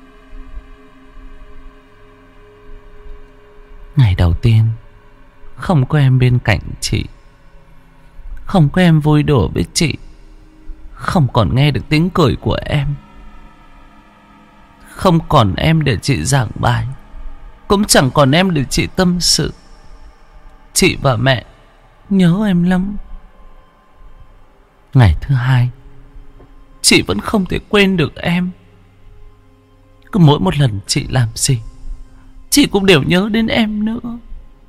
Ngày đầu tiên không có em bên cạnh chị, không có em vui đùa với chị, không còn nghe được tiếng cười của em, không còn em để chị giảng bài, cũng chẳng còn em để chị tâm sự. Chị và mẹ nhớ em lắm. Ngày thứ hai, chị vẫn không thể quên được em. Cứ mỗi một lần chị làm gì, chị cũng đều nhớ đến em nữa.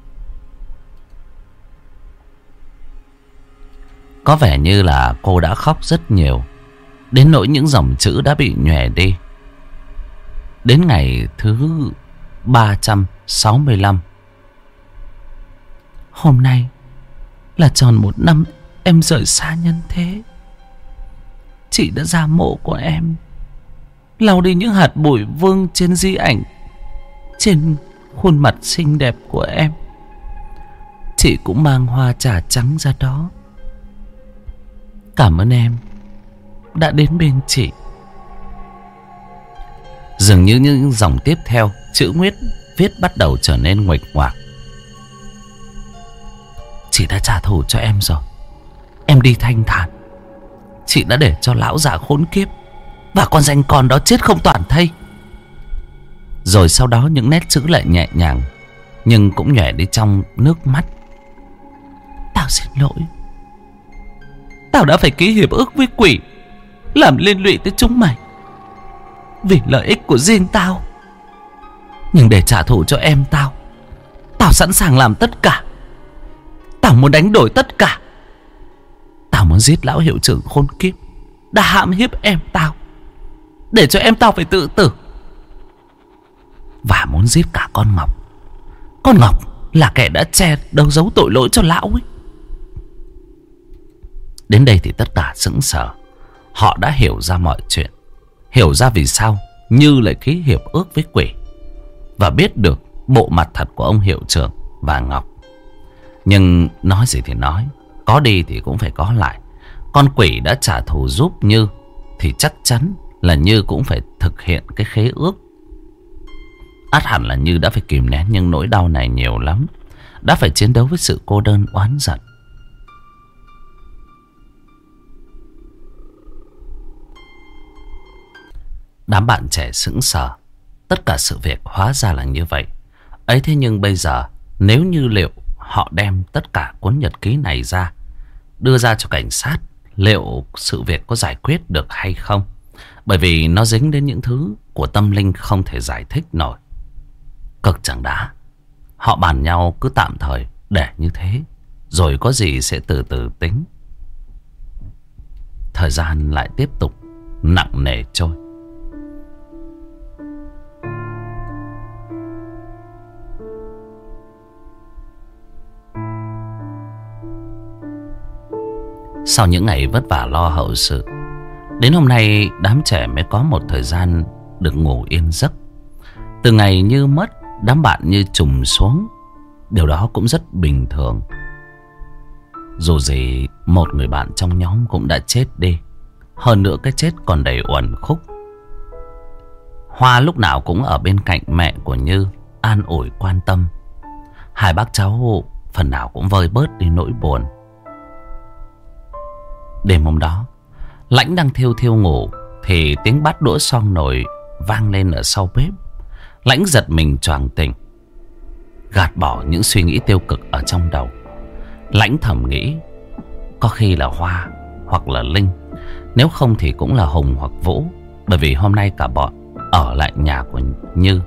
Có vẻ như là cô đã khóc rất nhiều, đến nỗi những dòng chữ đã bị nhòe đi. Đến ngày thứ 365, hôm nay là tròn 1 năm em rời xa nhân thế. Chị đã ra mộ của em, lau đi những hạt bụi vương trên di ảnh, trên khuôn mặt xinh đẹp của em. Chị cũng mang hoa trà trắng ra đó. Cảm ơn em đã đến bên chị. Dường như những dòng tiếp theo, chữ Nguyết viết bắt đầu trở nên nguệch ngoạc. Chị đã trả thù cho em rồi, em đi thanh thản. Chị đã để cho lão già khốn kiếp và con danh con đó chết không toàn thây. Rồi sau đó những nét chữ lại nhẹ nhàng nhưng cũng nhòe đi trong nước mắt. Tao xin lỗi. Tao đã phải ký hiệp ước với quỷ, làm liên lụy tới chúng mày vì lợi ích của riêng tao. Nhưng để trả thù cho em tao sẵn sàng làm tất cả. Tao muốn đánh đổi tất cả muốn giết lão hiệu trưởng khốn kiếp đã hãm hiếp em tao, để cho em tao phải tự tử. Và muốn giết cả con Ngọc. Con Ngọc là kẻ đã che giấu tội lỗi cho lão ấy. Đến đây thì tất cả sững sờ. Họ đã hiểu ra mọi chuyện, hiểu ra vì sao Như lại ký hiệp ước với quỷ, và biết được bộ mặt thật của ông hiệu trưởng và Ngọc. Nhưng nói gì thì nói, có đi thì cũng phải có lại. Con quỷ đã trả thù giúp Như thì chắc chắn là Như cũng phải thực hiện cái khế ước. Ắt hẳn là Như đã phải kìm nén những nỗi đau này nhiều lắm, đã phải chiến đấu với sự cô đơn oán giận. Đám bạn trẻ sững sờ. Tất cả sự việc hóa ra là như vậy. Ấy thế nhưng bây giờ, nếu như liệu họ đem tất cả cuốn nhật ký này ra, đưa ra cho cảnh sát, liệu sự việc có giải quyết được hay không? Bởi vì nó dính đến những thứ của tâm linh không thể giải thích nổi. Cực chẳng đã, họ bàn nhau cứ tạm thời để như thế, rồi có gì sẽ từ từ tính. Thời gian lại tiếp tục nặng nề trôi. Sau những ngày vất vả lo hậu sự, đến hôm nay đám trẻ mới có một thời gian được ngủ yên giấc. Từ ngày Như mất, đám bạn như trùng xuống. Điều đó cũng rất bình thường. Dù gì một người bạn trong nhóm cũng đã chết đi, hơn nữa cái chết còn đầy uẩn khúc. Hoa lúc nào cũng ở bên cạnh mẹ của Như, an ủi quan tâm. Hai bác cháu phần nào cũng vơi bớt đi nỗi buồn. Đêm hôm đó, Lãnh đang thiêu thiêu ngủ thì tiếng bát đũa xoong nồi vang lên ở sau bếp. Lãnh giật mình choàng tỉnh, gạt bỏ những suy nghĩ tiêu cực ở trong đầu. Lãnh thầm nghĩ, có khi là Hoa hoặc là Linh, nếu không thì cũng là Hùng hoặc Vũ, bởi vì hôm nay cả bọn ở lại nhà của Như.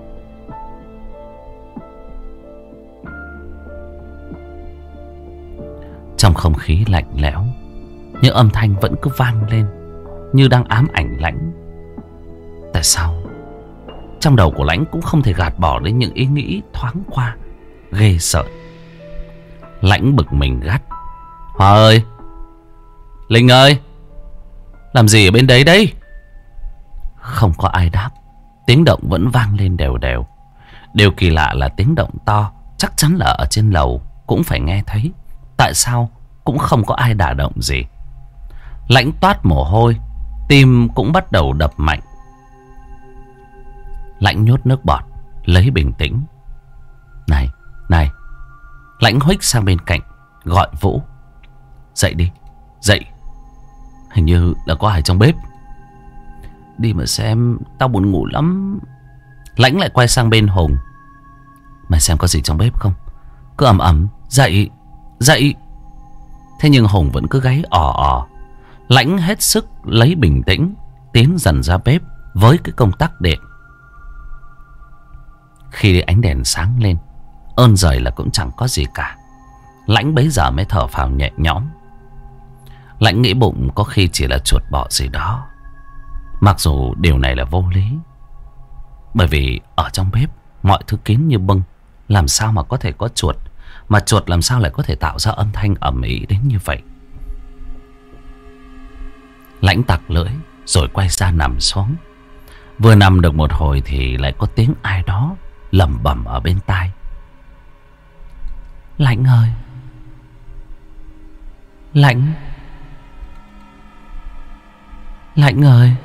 Trong không khí lạnh lẽo, những âm thanh vẫn cứ vang lên như đang ám ảnh Lãnh. Tại sao trong đầu của Lãnh cũng không thể gạt bỏ đến những ý nghĩ thoáng qua ghê sợ. Lãnh bực mình gắt: Hoa ơi, Linh ơi, làm gì ở bên đấy đấy? Không có ai đáp. Tiếng động vẫn vang lên đều đều. Điều kỳ lạ là tiếng động to, chắc chắn là ở trên lầu cũng phải nghe thấy. Tại sao cũng không có ai đả động gì? Lãnh toát mồ hôi, tim cũng bắt đầu đập mạnh. Lãnh nhốt nước bọt, lấy bình tĩnh. Này, này. Lãnh huých sang bên cạnh, gọi Vũ: Dậy đi, dậy. Hình như là có ai trong bếp. Đi mà xem, tao buồn ngủ lắm. Lãnh lại quay sang bên Hùng: Mày xem có gì trong bếp không? Cứ ầm ầm, dậy, dậy. Thế nhưng Hùng vẫn cứ gáy ò ò. Lãnh hết sức lấy bình tĩnh, tiến dần ra bếp với cái công tắc điện. Khi ánh đèn sáng lên, ơn giời là cũng chẳng có gì cả. Lãnh bấy giờ mới thở phào nhẹ nhõm. Lãnh nghĩ bụng có khi chỉ là chuột bọ gì đó. Mặc dù điều này là vô lý, bởi vì ở trong bếp mọi thứ kín như bưng, làm sao mà có thể có chuột, mà chuột làm sao lại có thể tạo ra âm thanh ầm ĩ đến như vậy. Lãnh tặc lưỡi rồi quay ra nằm xuống. Vừa nằm được một hồi thì lại có tiếng ai đó lẩm bẩm ở bên tai: Lãnh ơi, Lãnh, Lãnh ơi.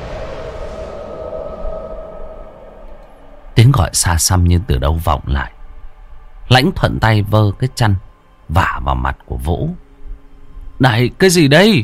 Tiếng gọi xa xăm như từ đâu vọng lại. Lãnh thuận tay vơ cái chăn vả vào mặt của Vũ: Này, cái gì đây?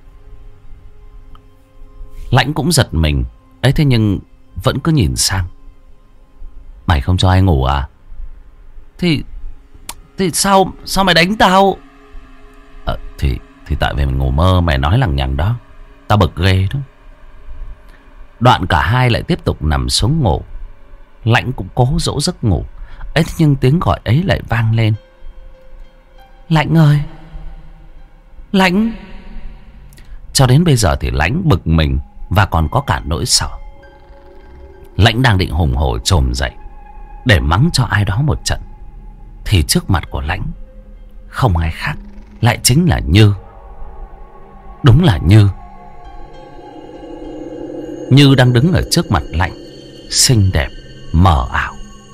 Lãnh cũng giật mình. Ấy thế nhưng vẫn cứ nhìn sang: Mày không cho ai ngủ à? Thì sao mày đánh tao? Thì tại vì mình ngủ mơ mày nói lằng nhằng đó. Tao bực ghê đó. Đoạn cả hai lại tiếp tục nằm xuống ngủ. Lãnh cũng cố dỗ giấc ngủ. Ấy thế nhưng tiếng gọi ấy lại vang lên: Lãnh ơi, Lãnh. Cho đến bây giờ thì Lãnh bực mình và còn có cả nỗi sợ. Lãnh đang định hùng hổ trồm dậy để mắng cho ai đó một trận, thì trước mặt của Lãnh không ai khác lại chính là Như. Đúng là Như. Như đang đứng ở trước mặt Lãnh, xinh đẹp mờ ảo.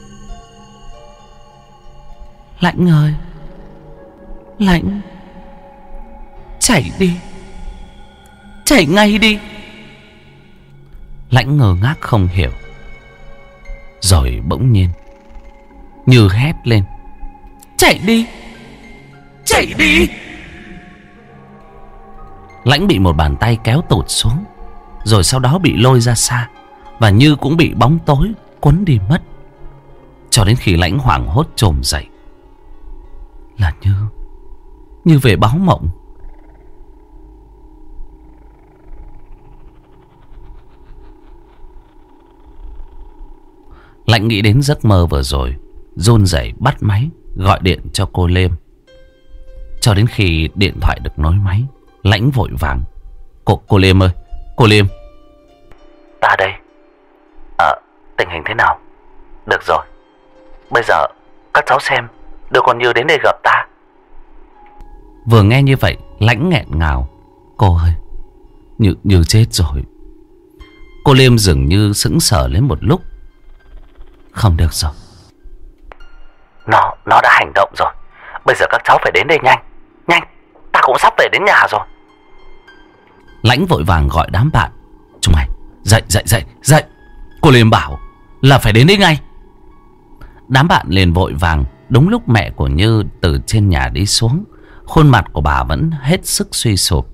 Lãnh ơi, Lãnh, chạy đi, chạy ngay đi. Lãnh ngơ ngác không hiểu. Rồi bỗng nhiên Như hét lên: chạy đi, chạy đi. Lãnh bị một bàn tay kéo tụt xuống, rồi sau đó bị lôi ra xa, và Như cũng bị bóng tối cuốn đi mất. Cho đến khi Lãnh hoảng hốt trồm dậy, là Như về báo mộng. Lãnh nghĩ đến giấc mơ vừa rồi, run rẩy bắt máy gọi điện cho cô Lêm. Cho đến khi điện thoại được nối máy, Lãnh vội vàng: Cô Lêm ơi, cô Lêm. Ta đây. Tình hình thế nào? Được rồi, bây giờ các cháu xem đưa con Như đến đây gặp ta. Vừa nghe như vậy, Lãnh nghẹn ngào: Cô ơi, Như chết rồi. Cô Liêm dường như sững sờ lên một lúc. Không được rồi, Nó đã hành động rồi. Bây giờ các cháu phải đến đây nhanh. Nhanh, ta cũng sắp về đến nhà rồi. Lãnh vội vàng gọi đám bạn: Chúng mày dậy. Cô Liêm bảo là phải đến đây ngay. Đám bạn liền vội vàng. Đúng lúc mẹ của Như từ trên nhà đi xuống, khuôn mặt của bà vẫn hết sức suy sụp.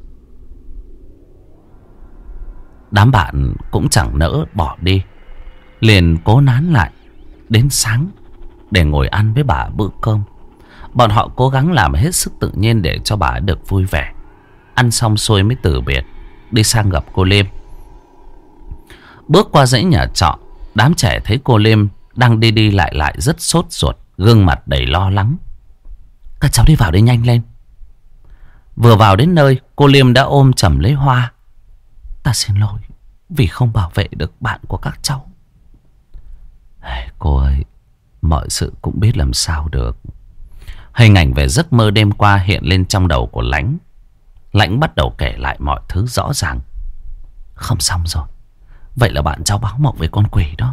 Đám bạn cũng chẳng nỡ bỏ đi, liền cố nán lại đến sáng để ngồi ăn với bà bữa cơm. Bọn họ cố gắng làm hết sức tự nhiên để cho bà được vui vẻ. Ăn xong xuôi mới từ biệt, đi sang gặp cô Liêm. Bước qua dãy nhà trọ, đám trẻ thấy cô Liêm đang đi lại rất sốt ruột, gương mặt đầy lo lắng. Các cháu đi vào đây nhanh lên. Vừa vào đến nơi, cô Liêm đã ôm chầm lấy Hoa. Ta xin lỗi vì không bảo vệ được bạn của các cháu. Cô ơi, mọi sự cũng biết làm sao được. Hình ảnh về giấc mơ đêm qua hiện lên trong đầu của Lãnh. Lãnh bắt đầu kể lại mọi thứ rõ ràng. Không xong rồi. Vậy là bạn cháu báo mộng với con quỷ đó.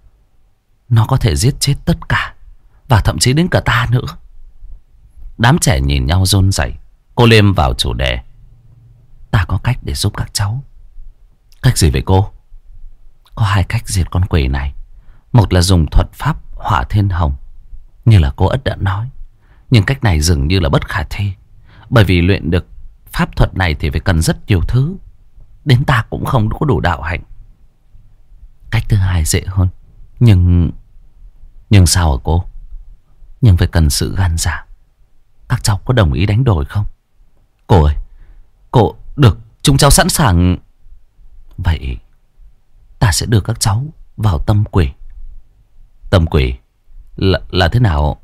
Nó có thể giết chết tất cả, và thậm chí đến cả ta nữa. Đám trẻ nhìn nhau run rẩy. Cô Liêm vào chủ đề: Ta có cách để giúp các cháu. Cách gì vậy cô? Có hai cách diệt con quỷ này. Một là dùng thuật pháp Hỏa Thiên Hồng, như là cô Ất đã nói. Nhưng cách này dường như là bất khả thi, bởi vì luyện được pháp thuật này thì phải cần rất nhiều thứ, đến ta cũng không có đủ đạo hạnh. Cách thứ hai dễ hơn. Nhưng sao hả cô? Nhưng phải cần sự gan dạ. Các cháu có đồng ý đánh đổi không? Cô ơi, cô, được, chúng cháu sẵn sàng. Vậy ta sẽ đưa các cháu vào tâm quỷ. Tâm quỷ là thế nào?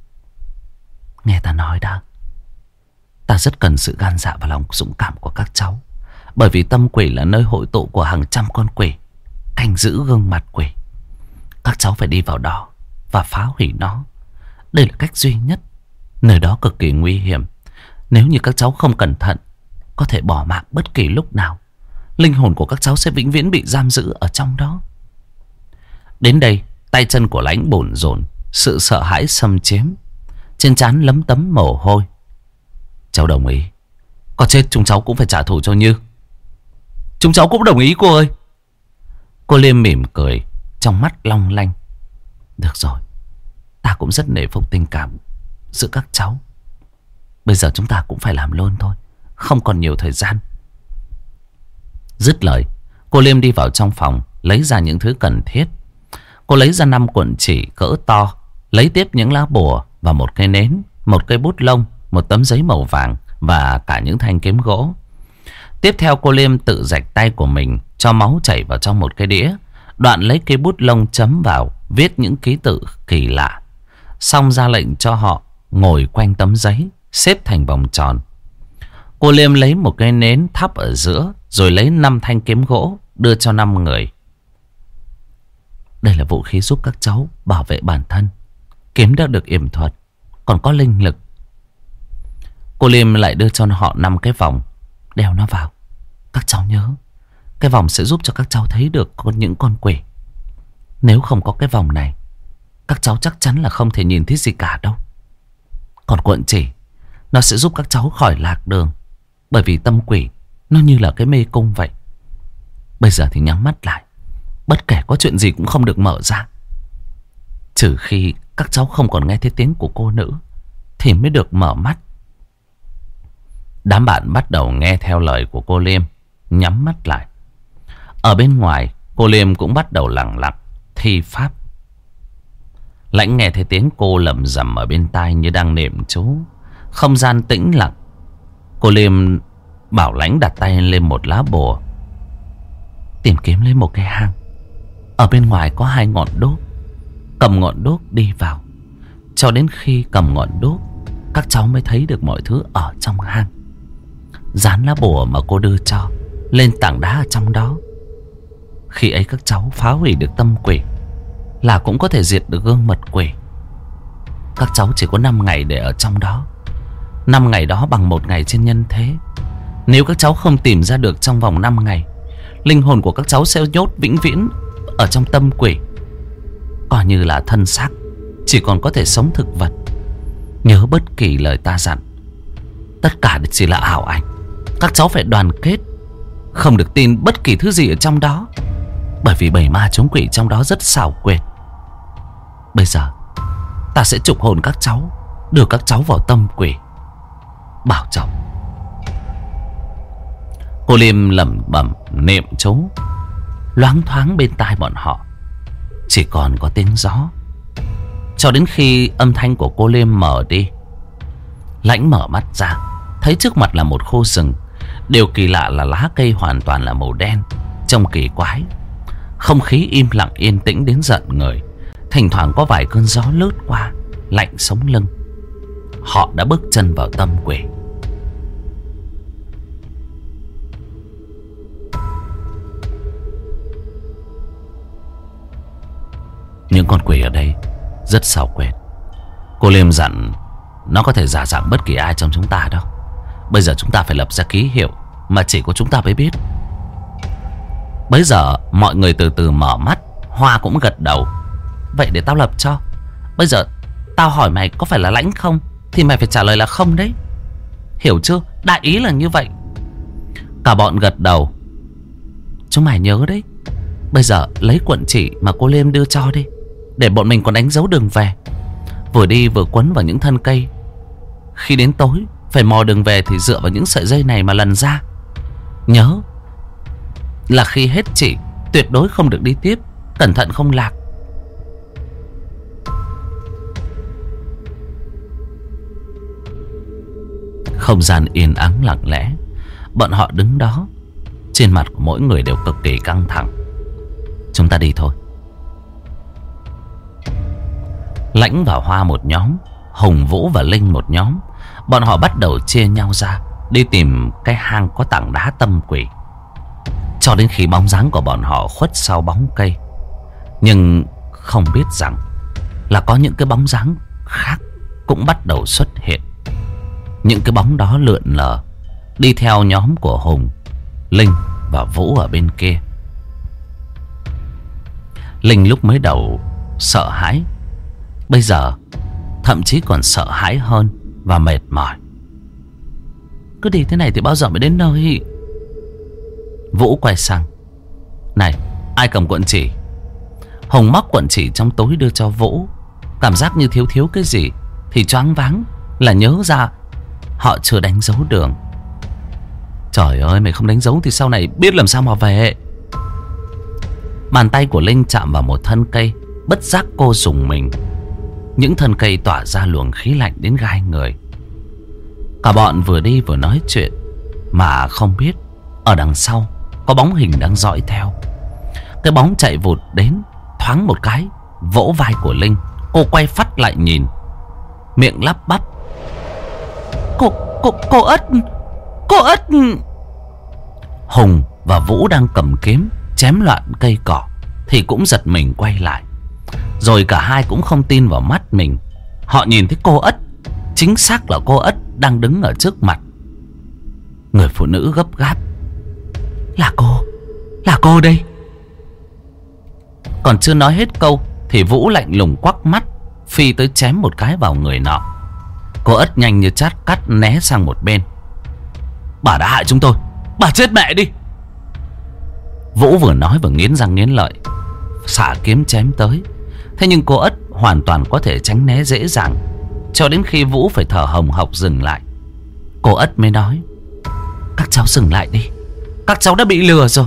Nghe ta nói đã. Ta rất cần sự gan dạ và lòng dũng cảm của các cháu, bởi vì tâm quỷ là nơi hội tụ của hàng trăm con quỷ canh giữ gương mặt quỷ. Các cháu phải đi vào đó và phá hủy nó. Đây là cách duy nhất. Nơi đó cực kỳ nguy hiểm. Nếu như các cháu không cẩn thận, có thể bỏ mạng bất kỳ lúc nào. Linh hồn của các cháu sẽ vĩnh viễn bị giam giữ ở trong đó. Đến đây, tay chân của Lãnh bồn rồn, sự sợ hãi xâm chiếm, trên trán lấm tấm mồ hôi. Cháu đồng ý. Có chết chúng cháu cũng phải trả thù cho Như. Chúng cháu cũng đồng ý cô ơi. Cô Liêm mỉm cười, trong mắt long lanh. Được rồi, ta cũng rất nể phục tình cảm giữa các cháu. Bây giờ chúng ta cũng phải làm luôn thôi, không còn nhiều thời gian. Dứt lời, cô Liêm đi vào trong phòng, lấy ra những thứ cần thiết. Cô lấy ra 5 cuộn chỉ cỡ to, lấy tiếp những lá bùa và một cây nến, một cây bút lông, một tấm giấy màu vàng và cả những thanh kiếm gỗ. Tiếp theo cô Liêm tự rạch tay của mình, cho máu chảy vào trong một cái đĩa. Đoạn lấy cây bút lông chấm vào, viết những ký tự kỳ lạ. Xong ra lệnh cho họ ngồi quanh tấm giấy, xếp thành vòng tròn. Cô Liêm lấy một cái nến thắp ở giữa, rồi lấy 5 thanh kiếm gỗ đưa cho 5 người. Đây là vũ khí giúp các cháu bảo vệ bản thân. Kiếm đã được yểm thuật, còn có linh lực. Cô Liêm lại đưa cho họ 5 cái vòng. Đeo nó vào. Các cháu nhớ, cái vòng sẽ giúp cho các cháu thấy được những con quỷ. Nếu không có cái vòng này, các cháu chắc chắn là không thể nhìn thấy gì cả đâu. Còn cuộn chỉ, nó sẽ giúp các cháu khỏi lạc đường. Bởi vì tâm quỷ nó như là cái mê cung vậy. Bây giờ thì nhắm mắt lại, bất kể có chuyện gì cũng không được mở ra. Trừ khi các cháu không còn nghe thấy tiếng của cô nữ thì mới được mở mắt. Đám bạn bắt đầu nghe theo lời của cô Liêm, nhắm mắt lại. Ở bên ngoài, cô Liêm cũng bắt đầu lặng lặng thi pháp. Lãnh nghe thấy tiếng cô lẩm rẩm ở bên tai như đang niệm chú. Không gian tĩnh lặng. Cô Liêm bảo Lãnh đặt tay lên một lá bùa, tìm kiếm lấy một cái hang. Ở bên ngoài có 2 ngọn đuốc. Cầm ngọn đuốc đi vào. Cho đến khi cầm ngọn đuốc, các cháu mới thấy được mọi thứ ở trong hang. Dán lá bùa mà cô đưa cho lên tảng đá ở trong đó. Khi ấy các cháu phá hủy được tâm quỷ là cũng có thể diệt được gương mật quỷ. Các cháu chỉ có 5 ngày để ở trong đó. 5 ngày đó bằng 1 ngày trên nhân thế. Nếu các cháu không tìm ra được trong vòng 5 ngày, linh hồn của các cháu sẽ nhốt vĩnh viễn ở trong tâm quỷ, coi như là thân xác chỉ còn có thể sống thực vật. Nhớ bất kỳ lời ta dặn, tất cả chỉ là ảo ảnh. Các cháu phải đoàn kết, không được tin bất kỳ thứ gì ở trong đó, bởi vì bầy ma chống quỷ trong đó rất xảo quyệt. Bây giờ ta sẽ trục hồn các cháu, đưa các cháu vào tâm quỷ. Bảo trọng. Cô Liêm lẩm bẩm niệm chú. Loáng thoáng bên tai bọn họ chỉ còn có tiếng gió. Cho đến khi âm thanh của cô Liêm mở đi, Lãnh mở mắt ra, thấy trước mặt là một khu rừng. Điều kỳ lạ là lá cây hoàn toàn là màu đen, trông kỳ quái. Không khí im lặng yên tĩnh đến giận người. Thỉnh thoảng có vài cơn gió lướt qua, lạnh sống lưng. Họ đã bước chân vào tâm quỷ. Những con quỷ ở đây rất xảo quyệt. Cô Liêm dặn nó có thể giả dạng bất kỳ ai trong chúng ta đâu. Bây giờ chúng ta phải lập ra ký hiệu mà chỉ có chúng ta mới biết. Bây giờ mọi người từ từ mở mắt. Hoa cũng gật đầu. Vậy để tao lập cho. Bây giờ tao hỏi mày có phải là Lãnh không, thì mày phải trả lời là không đấy. Hiểu chưa? Đại ý là như vậy. Cả bọn gật đầu. Chúng mày nhớ đấy, bây giờ lấy cuộn chỉ mà cô Liêm đưa cho đi, để bọn mình còn đánh dấu đường về. Vừa đi vừa quấn vào những thân cây. Khi đến tối phải mò đường về thì dựa vào những sợi dây này mà lần ra. Nhớ là khi hết chỉ tuyệt đối không được đi tiếp, cẩn thận không lạc. Không gian yên ắng lặng lẽ. Bọn họ đứng đó, trên mặt của mỗi người đều cực kỳ căng thẳng. Chúng ta đi thôi. Lãnh và Hoa một nhóm, Hùng, Vũ và Linh một nhóm. Bọn họ bắt đầu chia nhau ra đi tìm cái hang có tảng đá tâm quỷ, cho đến khi bóng dáng của bọn họ khuất sau bóng cây. Nhưng không biết rằng là có những cái bóng dáng khác cũng bắt đầu xuất hiện. Những cái bóng đó lượn lờ đi theo nhóm của Hùng, Linh và Vũ ở bên kia. Linh lúc mới đầu sợ hãi, bây giờ thậm chí còn sợ hãi hơn và mệt mỏi. Cứ đi thế này thì bao giờ mới đến nơi? Vũ quay sang. Này, ai cầm cuộn chỉ? Hùng móc cuộn chỉ trong túi đưa cho Vũ. Cảm giác như thiếu cái gì thì choáng váng là nhớ ra họ chưa đánh dấu đường. Trời ơi, mày không đánh dấu thì sau này biết làm sao mà về. Bàn tay của Linh chạm vào một thân cây, bất giác cô rùng mình. Những thân cây tỏa ra luồng khí lạnh đến gai người. Cả bọn vừa đi vừa nói chuyện mà không biết ở đằng sau có bóng hình đang dõi theo. Cái bóng chạy vụt đến, thoáng một cái vỗ vai của Linh. Cô quay phắt lại nhìn, miệng lắp bắp. Cô Ất, Cô Ất. Hùng và Vũ đang cầm kiếm chém loạn cây cỏ thì cũng giật mình quay lại. Rồi cả hai cũng không tin vào mắt mình. Họ nhìn thấy cô Ất, chính xác là cô Ất đang đứng ở trước mặt. Người phụ nữ gấp gáp: Là cô đây. Còn chưa nói hết câu thì Vũ lạnh lùng quắc mắt, phi tới chém một cái vào người nọ. Cô Ất nhanh như chát cắt né sang một bên. Bà đã hại chúng tôi, bà chết mẹ đi. Vũ vừa nói vừa nghiến răng nghiến lợi, xả kiếm chém tới. Thế nhưng cô Ất hoàn toàn có thể tránh né dễ dàng, cho đến khi Vũ phải thở hồng hộc dừng lại. Cô Ất mới nói: Các cháu dừng lại đi, các cháu đã bị lừa rồi.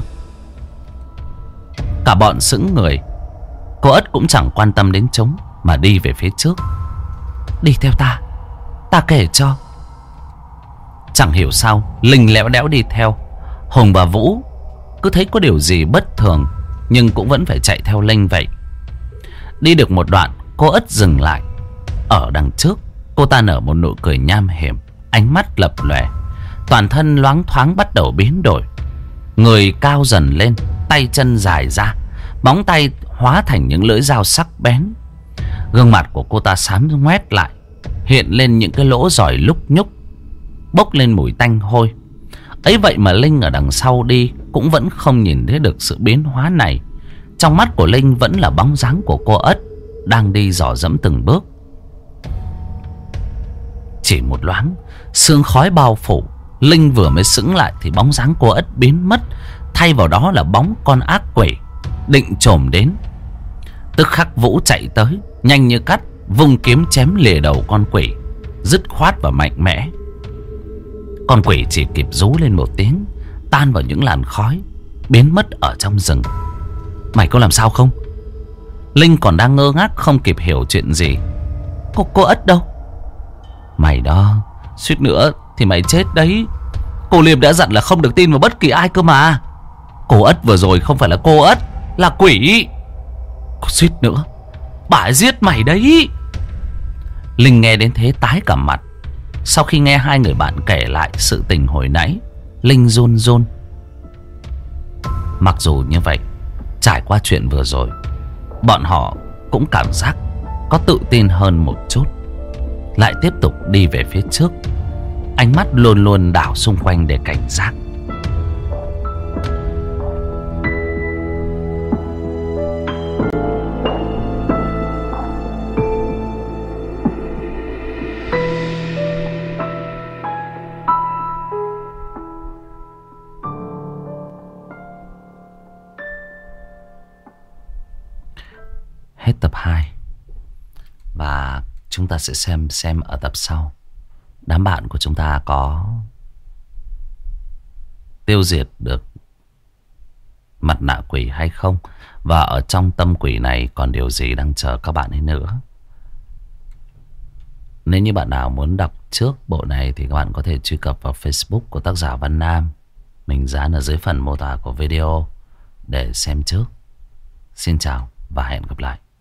Cả bọn sững người. Cô Ất cũng chẳng quan tâm đến chúng mà đi về phía trước. Đi theo ta kể cho. Chẳng hiểu sao Linh lẽo đẽo đi theo. Hùng và Vũ cứ thấy có điều gì bất thường, nhưng cũng vẫn phải chạy theo Linh vậy. Đi được một đoạn, cô Ất dừng lại. Ở đằng trước, cô ta nở một nụ cười nham hiểm, ánh mắt lập lòe, toàn thân loáng thoáng bắt đầu biến đổi. Người cao dần lên, tay chân dài ra, móng tay hóa thành những lưỡi dao sắc bén. Gương mặt của cô ta xám ngoét lại, hiện lên những cái lỗ giỏi lúc nhúc, bốc lên mùi tanh hôi. Ấy vậy mà Linh ở đằng sau đi cũng vẫn không nhìn thấy được sự biến hóa này. Trong mắt của Linh vẫn là bóng dáng của cô Ất đang đi dò dẫm từng bước. Chỉ một loáng, sương khói bao phủ. Linh vừa mới sững lại thì bóng dáng cô Ất biến mất, thay vào đó là bóng con ác quỷ định chồm đến. Tức khắc Vũ chạy tới, nhanh như cắt, vung kiếm chém lìa đầu con quỷ, dứt khoát và mạnh mẽ. Con quỷ chỉ kịp rú lên một tiếng, tan vào những làn khói, biến mất ở trong rừng. Mày có làm sao không? Linh còn đang ngơ ngác không kịp hiểu chuyện gì. Cô Ất đâu? Mày đó, suýt nữa thì mày chết đấy. Cô Liêm đã dặn là không được tin vào bất kỳ ai cơ mà. Cô Ất vừa rồi không phải là cô Ất, là quỷ. Suýt nữa bà ấy giết mày đấy. Linh nghe đến thế tái cả mặt. Sau khi nghe hai người bạn kể lại sự tình hồi nãy, Linh run run. Mặc dù như vậy, trải qua chuyện vừa rồi, bọn họ cũng cảm giác có tự tin hơn một chút. Lại tiếp tục đi về phía trước, ánh mắt luôn luôn đảo xung quanh để cảnh giác. Hết tập 2. Và chúng ta sẽ xem ở tập sau đám bạn của chúng ta có tiêu diệt được mặt nạ quỷ hay không, và ở trong tâm quỷ này còn điều gì đang chờ các bạn ấy nữa. Nếu như bạn nào muốn đọc trước bộ này thì các bạn có thể truy cập vào Facebook của tác giả Văn Nam. Mình dán ở dưới phần mô tả của video để xem trước. Xin chào và hẹn gặp lại.